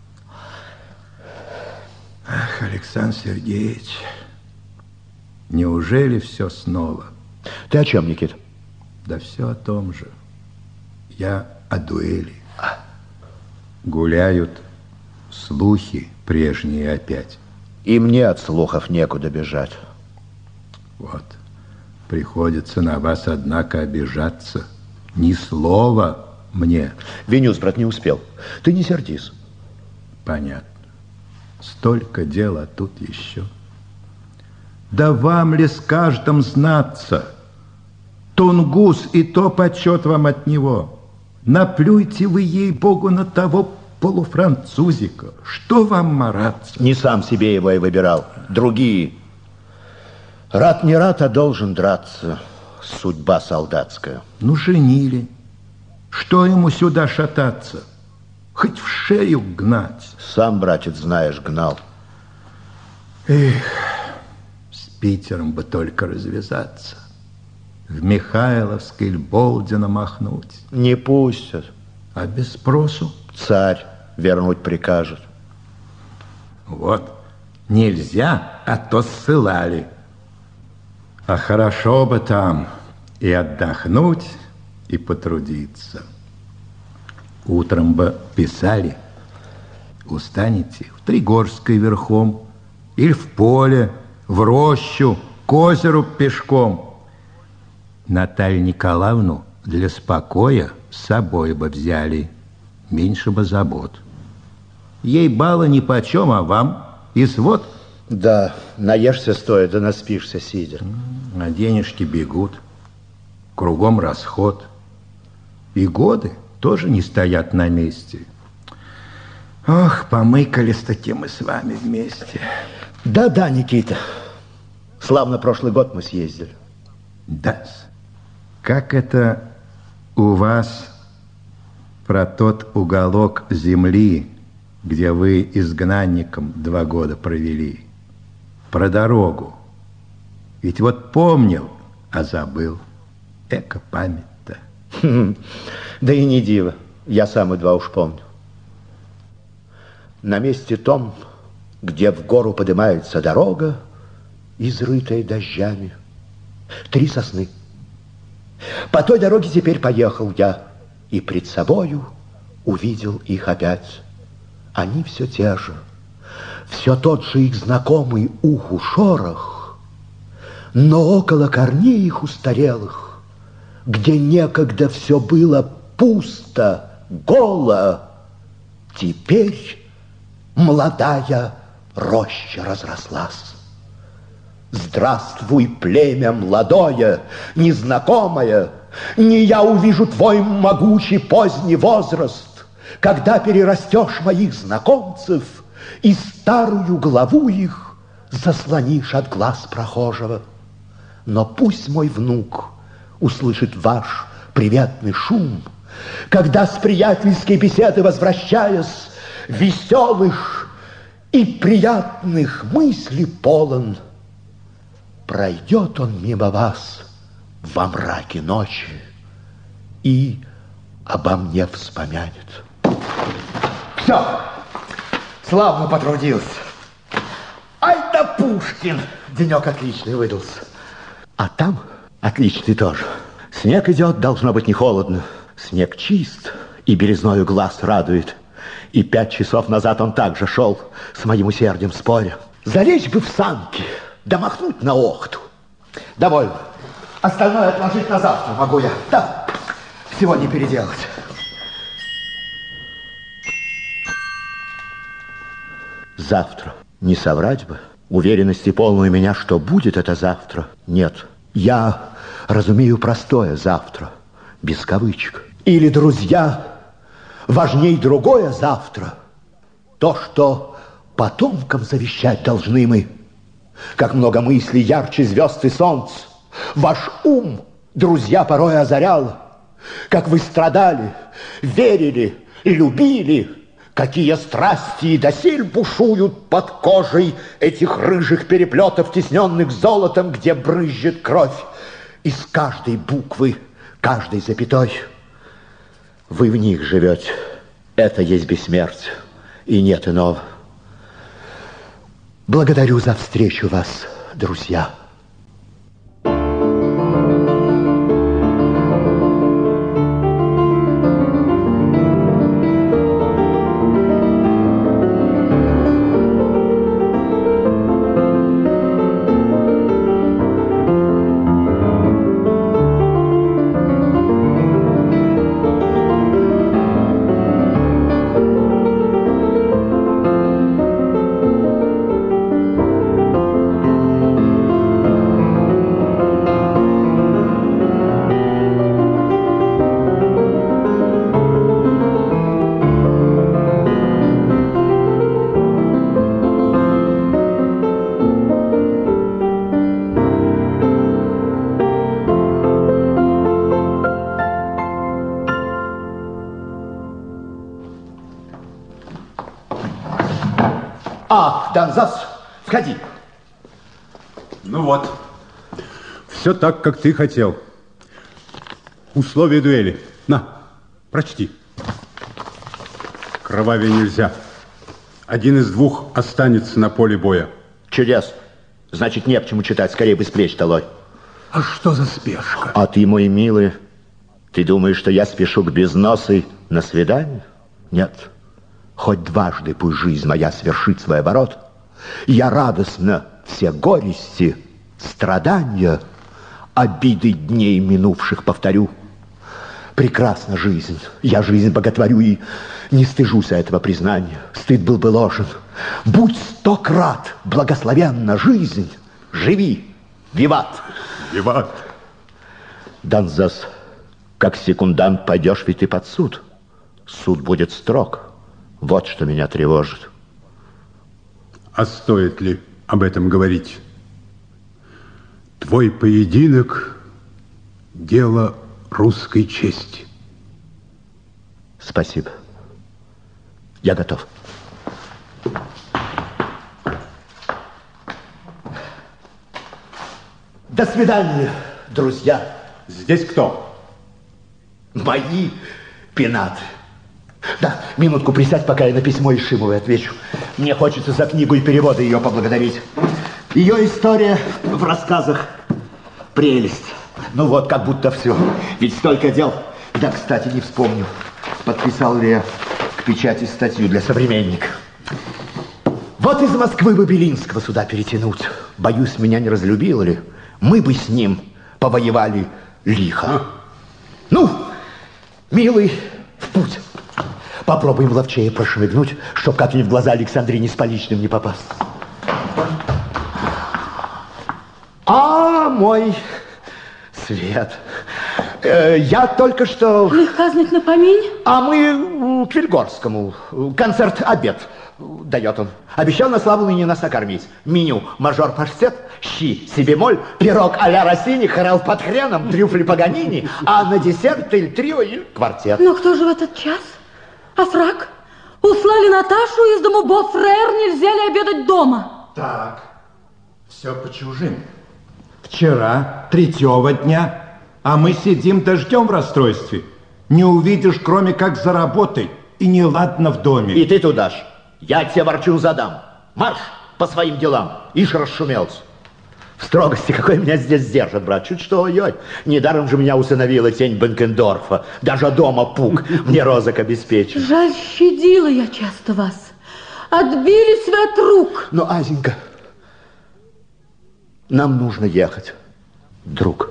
Ах, Александр Сергеевич, неужели все снова? Ты о чем, Никита? Да все о том же. Я о дуэли. Гуляют слухи прежние опять. И мне от слухов некуда бежать. Вот. Приходится на вас, однако, обижаться. Ни слова мне. Винюс, брат, не успел. Ты не сердись. Понятно. Столько дел, а тут еще. Да вам ли с каждым знаться? Тунгус, и то почет вам от него. Наплюйте вы, ей-богу, на того полуфранцузика. Что вам мараться? Не сам себе его и выбирал. Другие. Рад не рад, а должен драться. Судьба солдатская. Ну, женили. Что ему сюда шататься? Хоть в шею гнать. Сам, братец, знаешь, гнал. Эх, с Питером бы только развязаться. В Михайловск или Болдино махнуть. Не пустят. А без спросу? Царь вернуть прикажет. Вот, нельзя, а то ссылали. А хорошо бы там и отдохнуть, и потрудиться. Утром бы писали, устанете в Тригорской верхом, или в поле, в рощу, к озеру пешком. Наталью Николаевну для спокоя с собой бы взяли, меньше бы забот. Ей бала нипочем, а вам и свод. Да, наешься стоя, да наспишься сидя. А денежки бегут, кругом расход. И годы тоже не стоят на месте. Ох, помыкались-таки мы с вами вместе. Да-да, Никита. Славно прошлый год мы съездили. Да. Как это у вас про тот уголок земли, где вы изгнанником два года провели? Про дорогу. Ведь вот помнил, а забыл. Эка память-то. Да и не диво. Я сам едва уж помню. На месте том, где в гору поднимается дорога, изрытая дождями, три сосны. По той дороге теперь поехал я, и пред собою увидел их опять. Они все те же, все тот же их знакомый уху шорох, но около корней их устарелых, где некогда все было пусто, голо, теперь молодая роща разрослась. Здравствуй, племя молодое, незнакомое, не я увижу твой могучий поздний возраст, когда перерастешь моих знакомцев и старую главу их заслонишь от глаз прохожего. Но пусть мой внук услышит ваш приветный шум, когда с приятельской беседы возвращаясь, веселых и приятных мыслей полон, пройдет он мимо вас во мраке ночи и обо мне вспомянет. Все, славно потрудился. Ай да Пушкин! Денек отличный выдался. А там отличный тоже. Снег идет, должно быть не холодно. Снег чист и белизною глаз радует. И пять часов назад он также шел с моим усердием споря. Залечь бы в санки, да махнуть на охту. Довольно. Остальное отложить на завтра могу я. Да, всего не переделать. Завтра. Не соврать бы. Уверенности полной у меня, что будет это завтра, нет. Я разумею простое завтра, без кавычек. Или, друзья, важней другое завтра. То, что потомкам завещать должны мы. Как много мыслей ярче звезд и солнц. Ваш ум, друзья, порой озарял. Как вы страдали, верили, любили. Какие страсти и досель бушуют под кожей этих рыжих переплетов, тесненных золотом, где брызжет кровь из каждой буквы, каждой запятой. Вы в них живете. Это есть бессмертие, и нет иного. Благодарю за встречу вас, друзья. А, Донзас, входи. Ну вот, все так, как ты хотел. Условия дуэли. На, прочти. Кровавее нельзя. Один из двух останется на поле боя. Чудес. Значит, не к чему читать, скорее бы с плеч долой. А что за спешка? А ты, мой милый, ты думаешь, что я спешу к безносой на свидание? Нет. Хоть дважды пусть жизнь моя свершит свой оборот, я радостно все горести, страдания, обиды дней минувших повторю. Прекрасна жизнь, я жизнь боготворю и не стыжусь этого признания. Стыд был бы ложен. Будь сто крат благословенна жизнь, живи, виват. Виват. Донзас, как секундант пойдешь ведь ты под суд. Суд будет строг. Вот что меня тревожит. А стоит ли об этом говорить? Твой поединок – дело русской чести. Спасибо. Я готов. До свидания, друзья. Здесь кто? Мои пенаты. Да, минутку присядь, пока я на письмо Ишимовой отвечу. Мне хочется за книгу и переводы ее поблагодарить. Ее история в рассказах прелесть. Ну вот, как будто все. Ведь столько дел. Да, кстати, не вспомню, подписал ли я к печати статью для «Современника». Вот из Москвы бы Белинского сюда перетянуть. Боюсь, меня не разлюбил ли. Мы бы с ним повоевали лихо. Ну, милый, в путь. Попробуем ловчее прошмыгнуть, чтоб как-нибудь в глаза Александрине с поличным не попасть. А, мой свет. Э, я только что... Легка знать на помине? А мы к Вильгорскому. Концерт-обед дает он. Обещал на славу ныне нас накормить. Меню: мажор-паштет, щи си-бемоль, пирог а-ля Россини, хорал под хреном, трюфли Паганини, а на десерт эль трио и квартет. Но кто же в этот час? А фрак? Услали Наташу из дому Бофрер, нельзя ли обедать дома? Так, все по чужим. Вчера, третьего дня, а мы сидим дождем в расстройстве. Не увидишь, кроме как за работой, и неладно в доме. И ты туда ж. Я тебе ворчун задам. Марш по своим делам. Ишь расшумелся. В строгости какой меня здесь держат, брат. Чуть что, ой-ой. Недаром же меня усыновила тень Бенкендорфа. Даже дома пук мне розок обеспечил. Жаль, щадила я часто вас. Отбились вы от рук. Но, Азенька, нам нужно ехать, друг.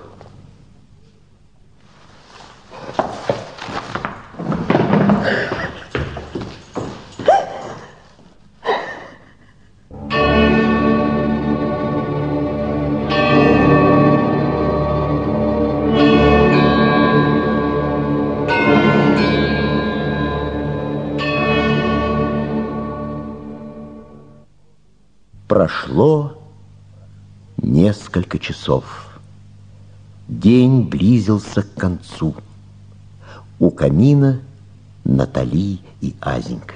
Прошло несколько часов. День близился к концу. У камина Натали и Азенька.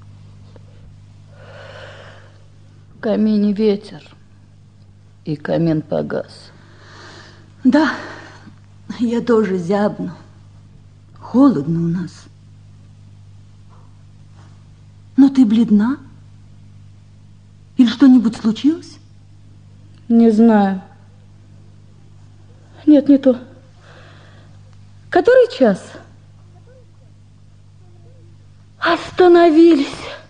В камине ветер, и камин погас. Да, я тоже зябну. Холодно у нас. Но ты бледна? Или что-нибудь случилось? Не знаю. Нет, не то. Который час? Остановились.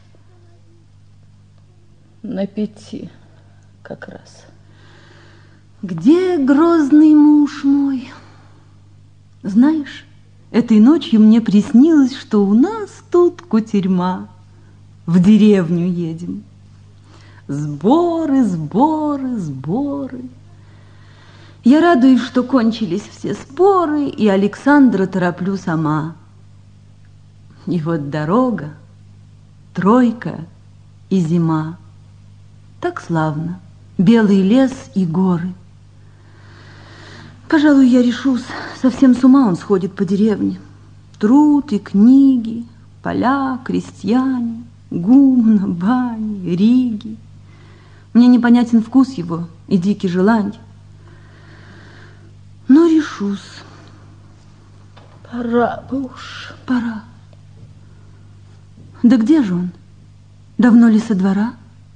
На пяти как раз. Где грозный муж мой? Знаешь, этой ночью мне приснилось, что у нас тут кутерьма. В деревню едем. Сборы, сборы, сборы. Я радуюсь, что кончились все споры, и Александра тороплю сама. И вот дорога, тройка и зима. Так славно. Белый лес и горы. Пожалуй, я решусь. Совсем с ума он сходит по деревне. Труд и книги, поля, крестьяне. Гумна, Бани, Риги. Мне непонятен вкус его и дикие желания. Но решусь. Пора бы уж. Пора. Да где же он? Давно ли со двора?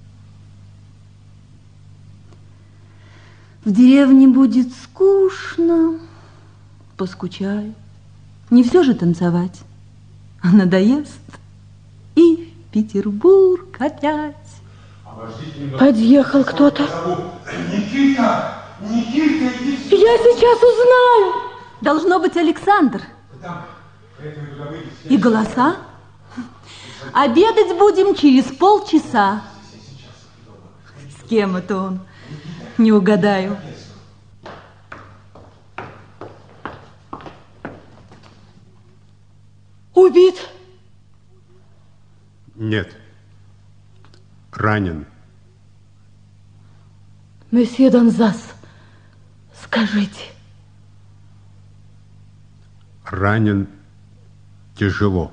В деревне будет скучно. Поскучаю. Не все же танцевать. А надоест. И в Петербург опять. Подъехал кто-то. Никита! Никита, иди сюда! Я сейчас узнаю. Должно быть Александр. И голоса? Обедать будем через полчаса. С кем это он? Не угадаю. Убит? Нет. Ранен. Месье Донзас, скажите. Ранен тяжело.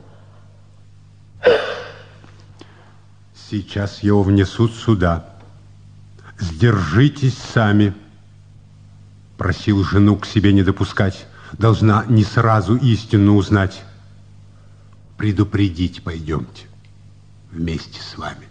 Сейчас его внесут сюда. Сдержитесь сами. Просил жену к себе не допускать. Должна не сразу истину узнать. Предупредить пойдемте. Вместе с вами.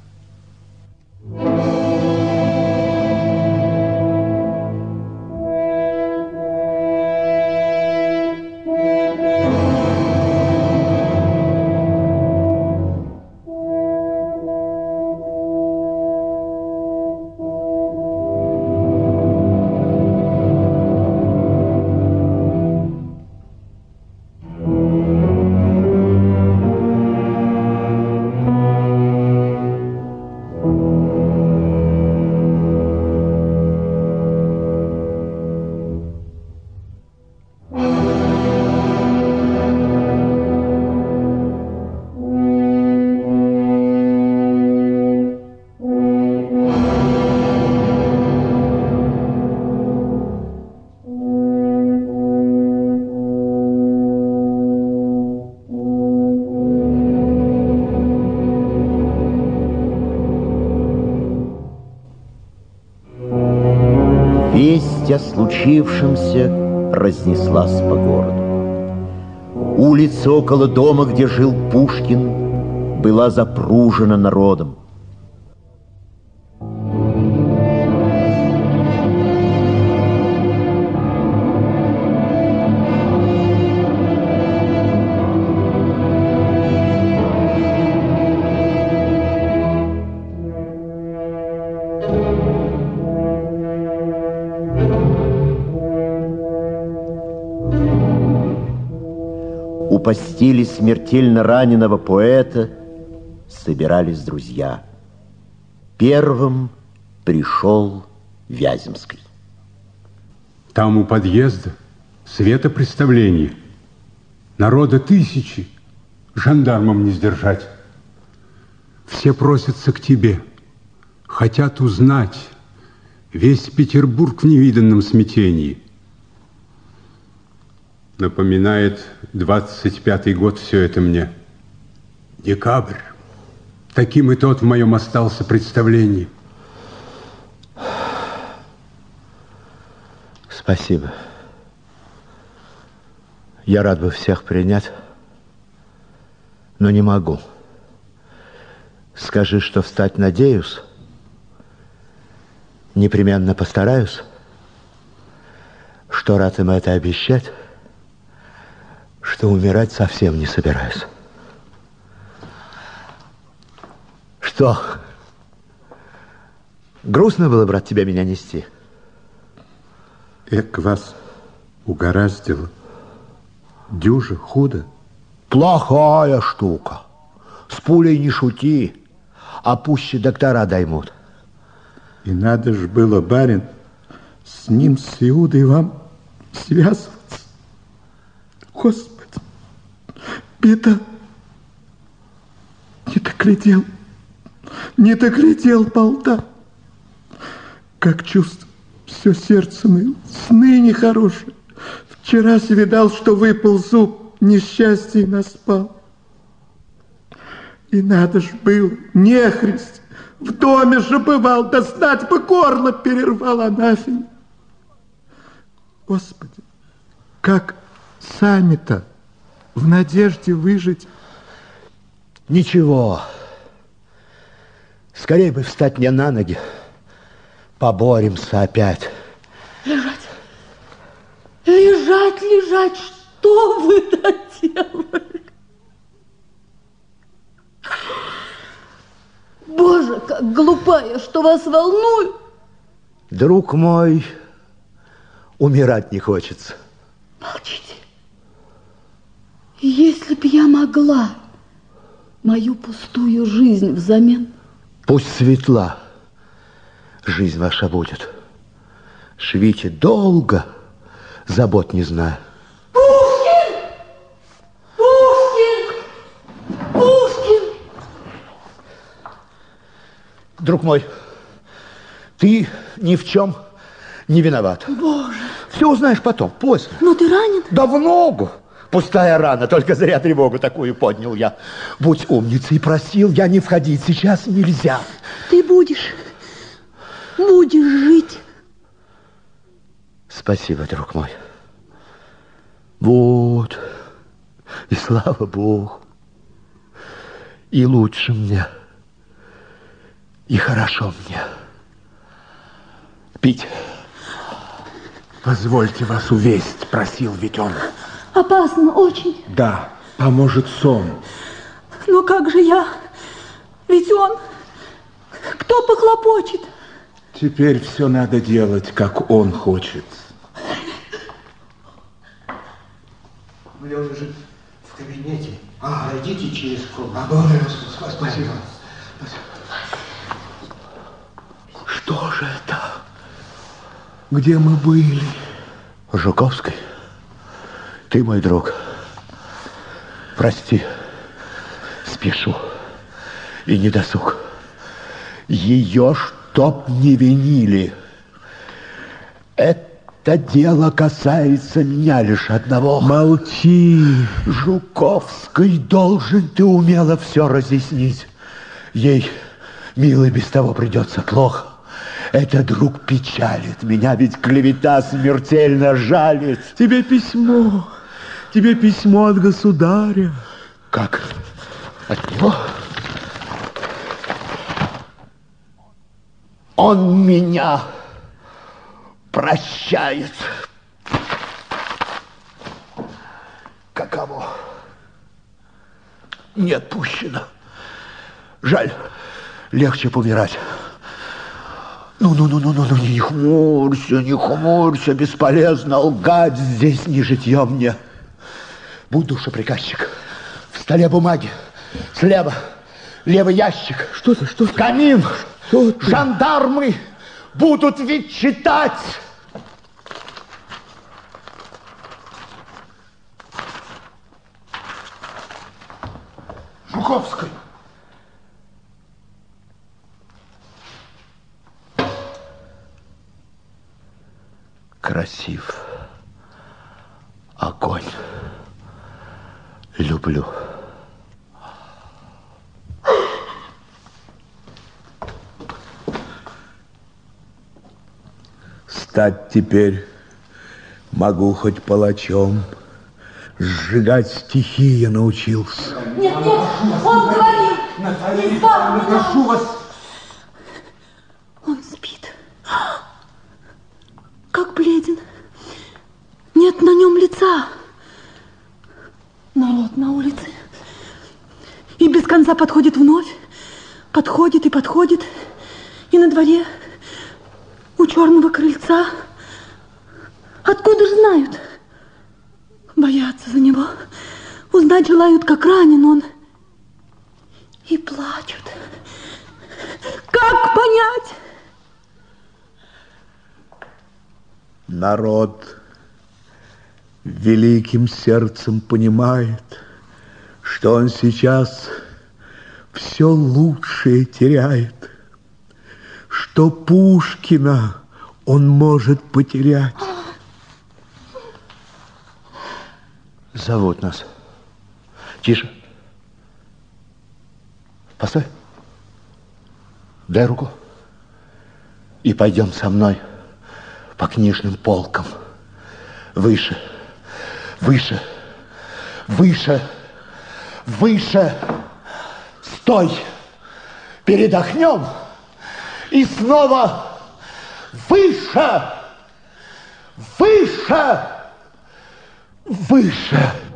Весть о случившемся разнеслась по городу. Улица около дома, где жил Пушкин, была запружена народом. У постели смертельно раненого поэта собирались друзья. Первым пришел Вяземский. Там у подъезда светопреставление. Народа тысячи, жандармам не сдержать. Все просятся к тебе, хотят узнать. Весь Петербург в невиданном смятении. Напоминает двадцать пятый год все это мне. Декабрь. Таким и тот в моем остался представлении. Спасибо. Я рад бы всех принять, но не могу. Скажи, что встать надеюсь. Непременно постараюсь. Что рад им это обещать, что умирать совсем не собираюсь. Что? Грустно было, брат, тебя меня нести? Эк вас угораздило. Дюже, худо. Плохая штука. С пулей не шути, а пуще доктора доймут. И надо ж было, барин, с ним, с Иудой, вам связываться. Господи, беда. Не доглядел, не доглядел болта. Как чувство, все сердце ныло, сны нехорошие. Вчера видал, что выпал зуб, несчастье наспал. И надо ж было, нехрист, в доме же бывал, да знать бы горло перервал анафема. Господи, как сами-то в надежде выжить. Ничего. Скорее бы встать мне на ноги. Поборемся опять. Лежать. Лежать, лежать. Что вы доделали? Боже, как глупая, что вас волнует. Друг мой, умирать не хочется. Молчите. Если б я могла мою пустую жизнь взамен... Пусть светла жизнь ваша будет. Живите долго, забот не знаю. Пушкин! Пушкин! Пушкин! Друг мой, ты ни в чем не виноват. Боже! Все узнаешь потом, после. Но ты ранен? Да в ногу. Пустая рана, только зря тревогу такую поднял я. Будь умницей, просил я не входить, сейчас нельзя. Ты будешь, будешь жить. Спасибо, друг мой. Вот, и слава Богу. И лучше мне, и хорошо мне. Пить. Позвольте вас увесть, просил ведь он. Опасно очень. Да, поможет сон. Но как же я? Ведь он... Кто похлопочет? Теперь все надо делать, как он хочет. Лёва лежит в кабинете. А, идите через комнату. А, спасибо. Что же это? Где мы были? Жуковской. Ты мой друг. Прости. Спешу. И не досуг. Ее чтоб не винили. Это дело касается меня лишь одного. Молчи. Жуковской должен ты умело все разъяснить. Ей, милый, без того придется плохо. Это, друг, печалит меня, ведь клевета смертельно жалит. Тебе письмо. Тебе письмо от государя. Как? От него? Он меня прощает. Каково? Не отпущено. Жаль, легче помирать. Ну-ну-ну-ну-ну, не хмурься, не хмурься, бесполезно лгать, здесь не житье мне. Будь душеприказчик. В столе бумаги. Слева левый ящик. Что ты, что ты? Камин. Что ты? Жандармы будут ведь читать. Жуковской. Красив. Огонь. Люблю. Стать теперь могу хоть палачом. Сжигать стихи я научился. Нет, нет, он говорил. Не спал, прошу вас. Он спит. Как бледен. Нет на нем лица. Народ на улице. И без конца подходит вновь. Подходит и подходит. И на дворе у черного крыльца. Откуда же знают? Боятся за него. Узнать желают, как ранен он. И плачут. Как понять? Народ великим сердцем понимает, что он сейчас все лучшее теряет, что Пушкина он может потерять. Зовут нас. Тише. Постой. Дай руку. И пойдем со мной по книжным полкам. Выше, выше, выше, выше. Стой. Передохнем. И снова выше, выше, выше.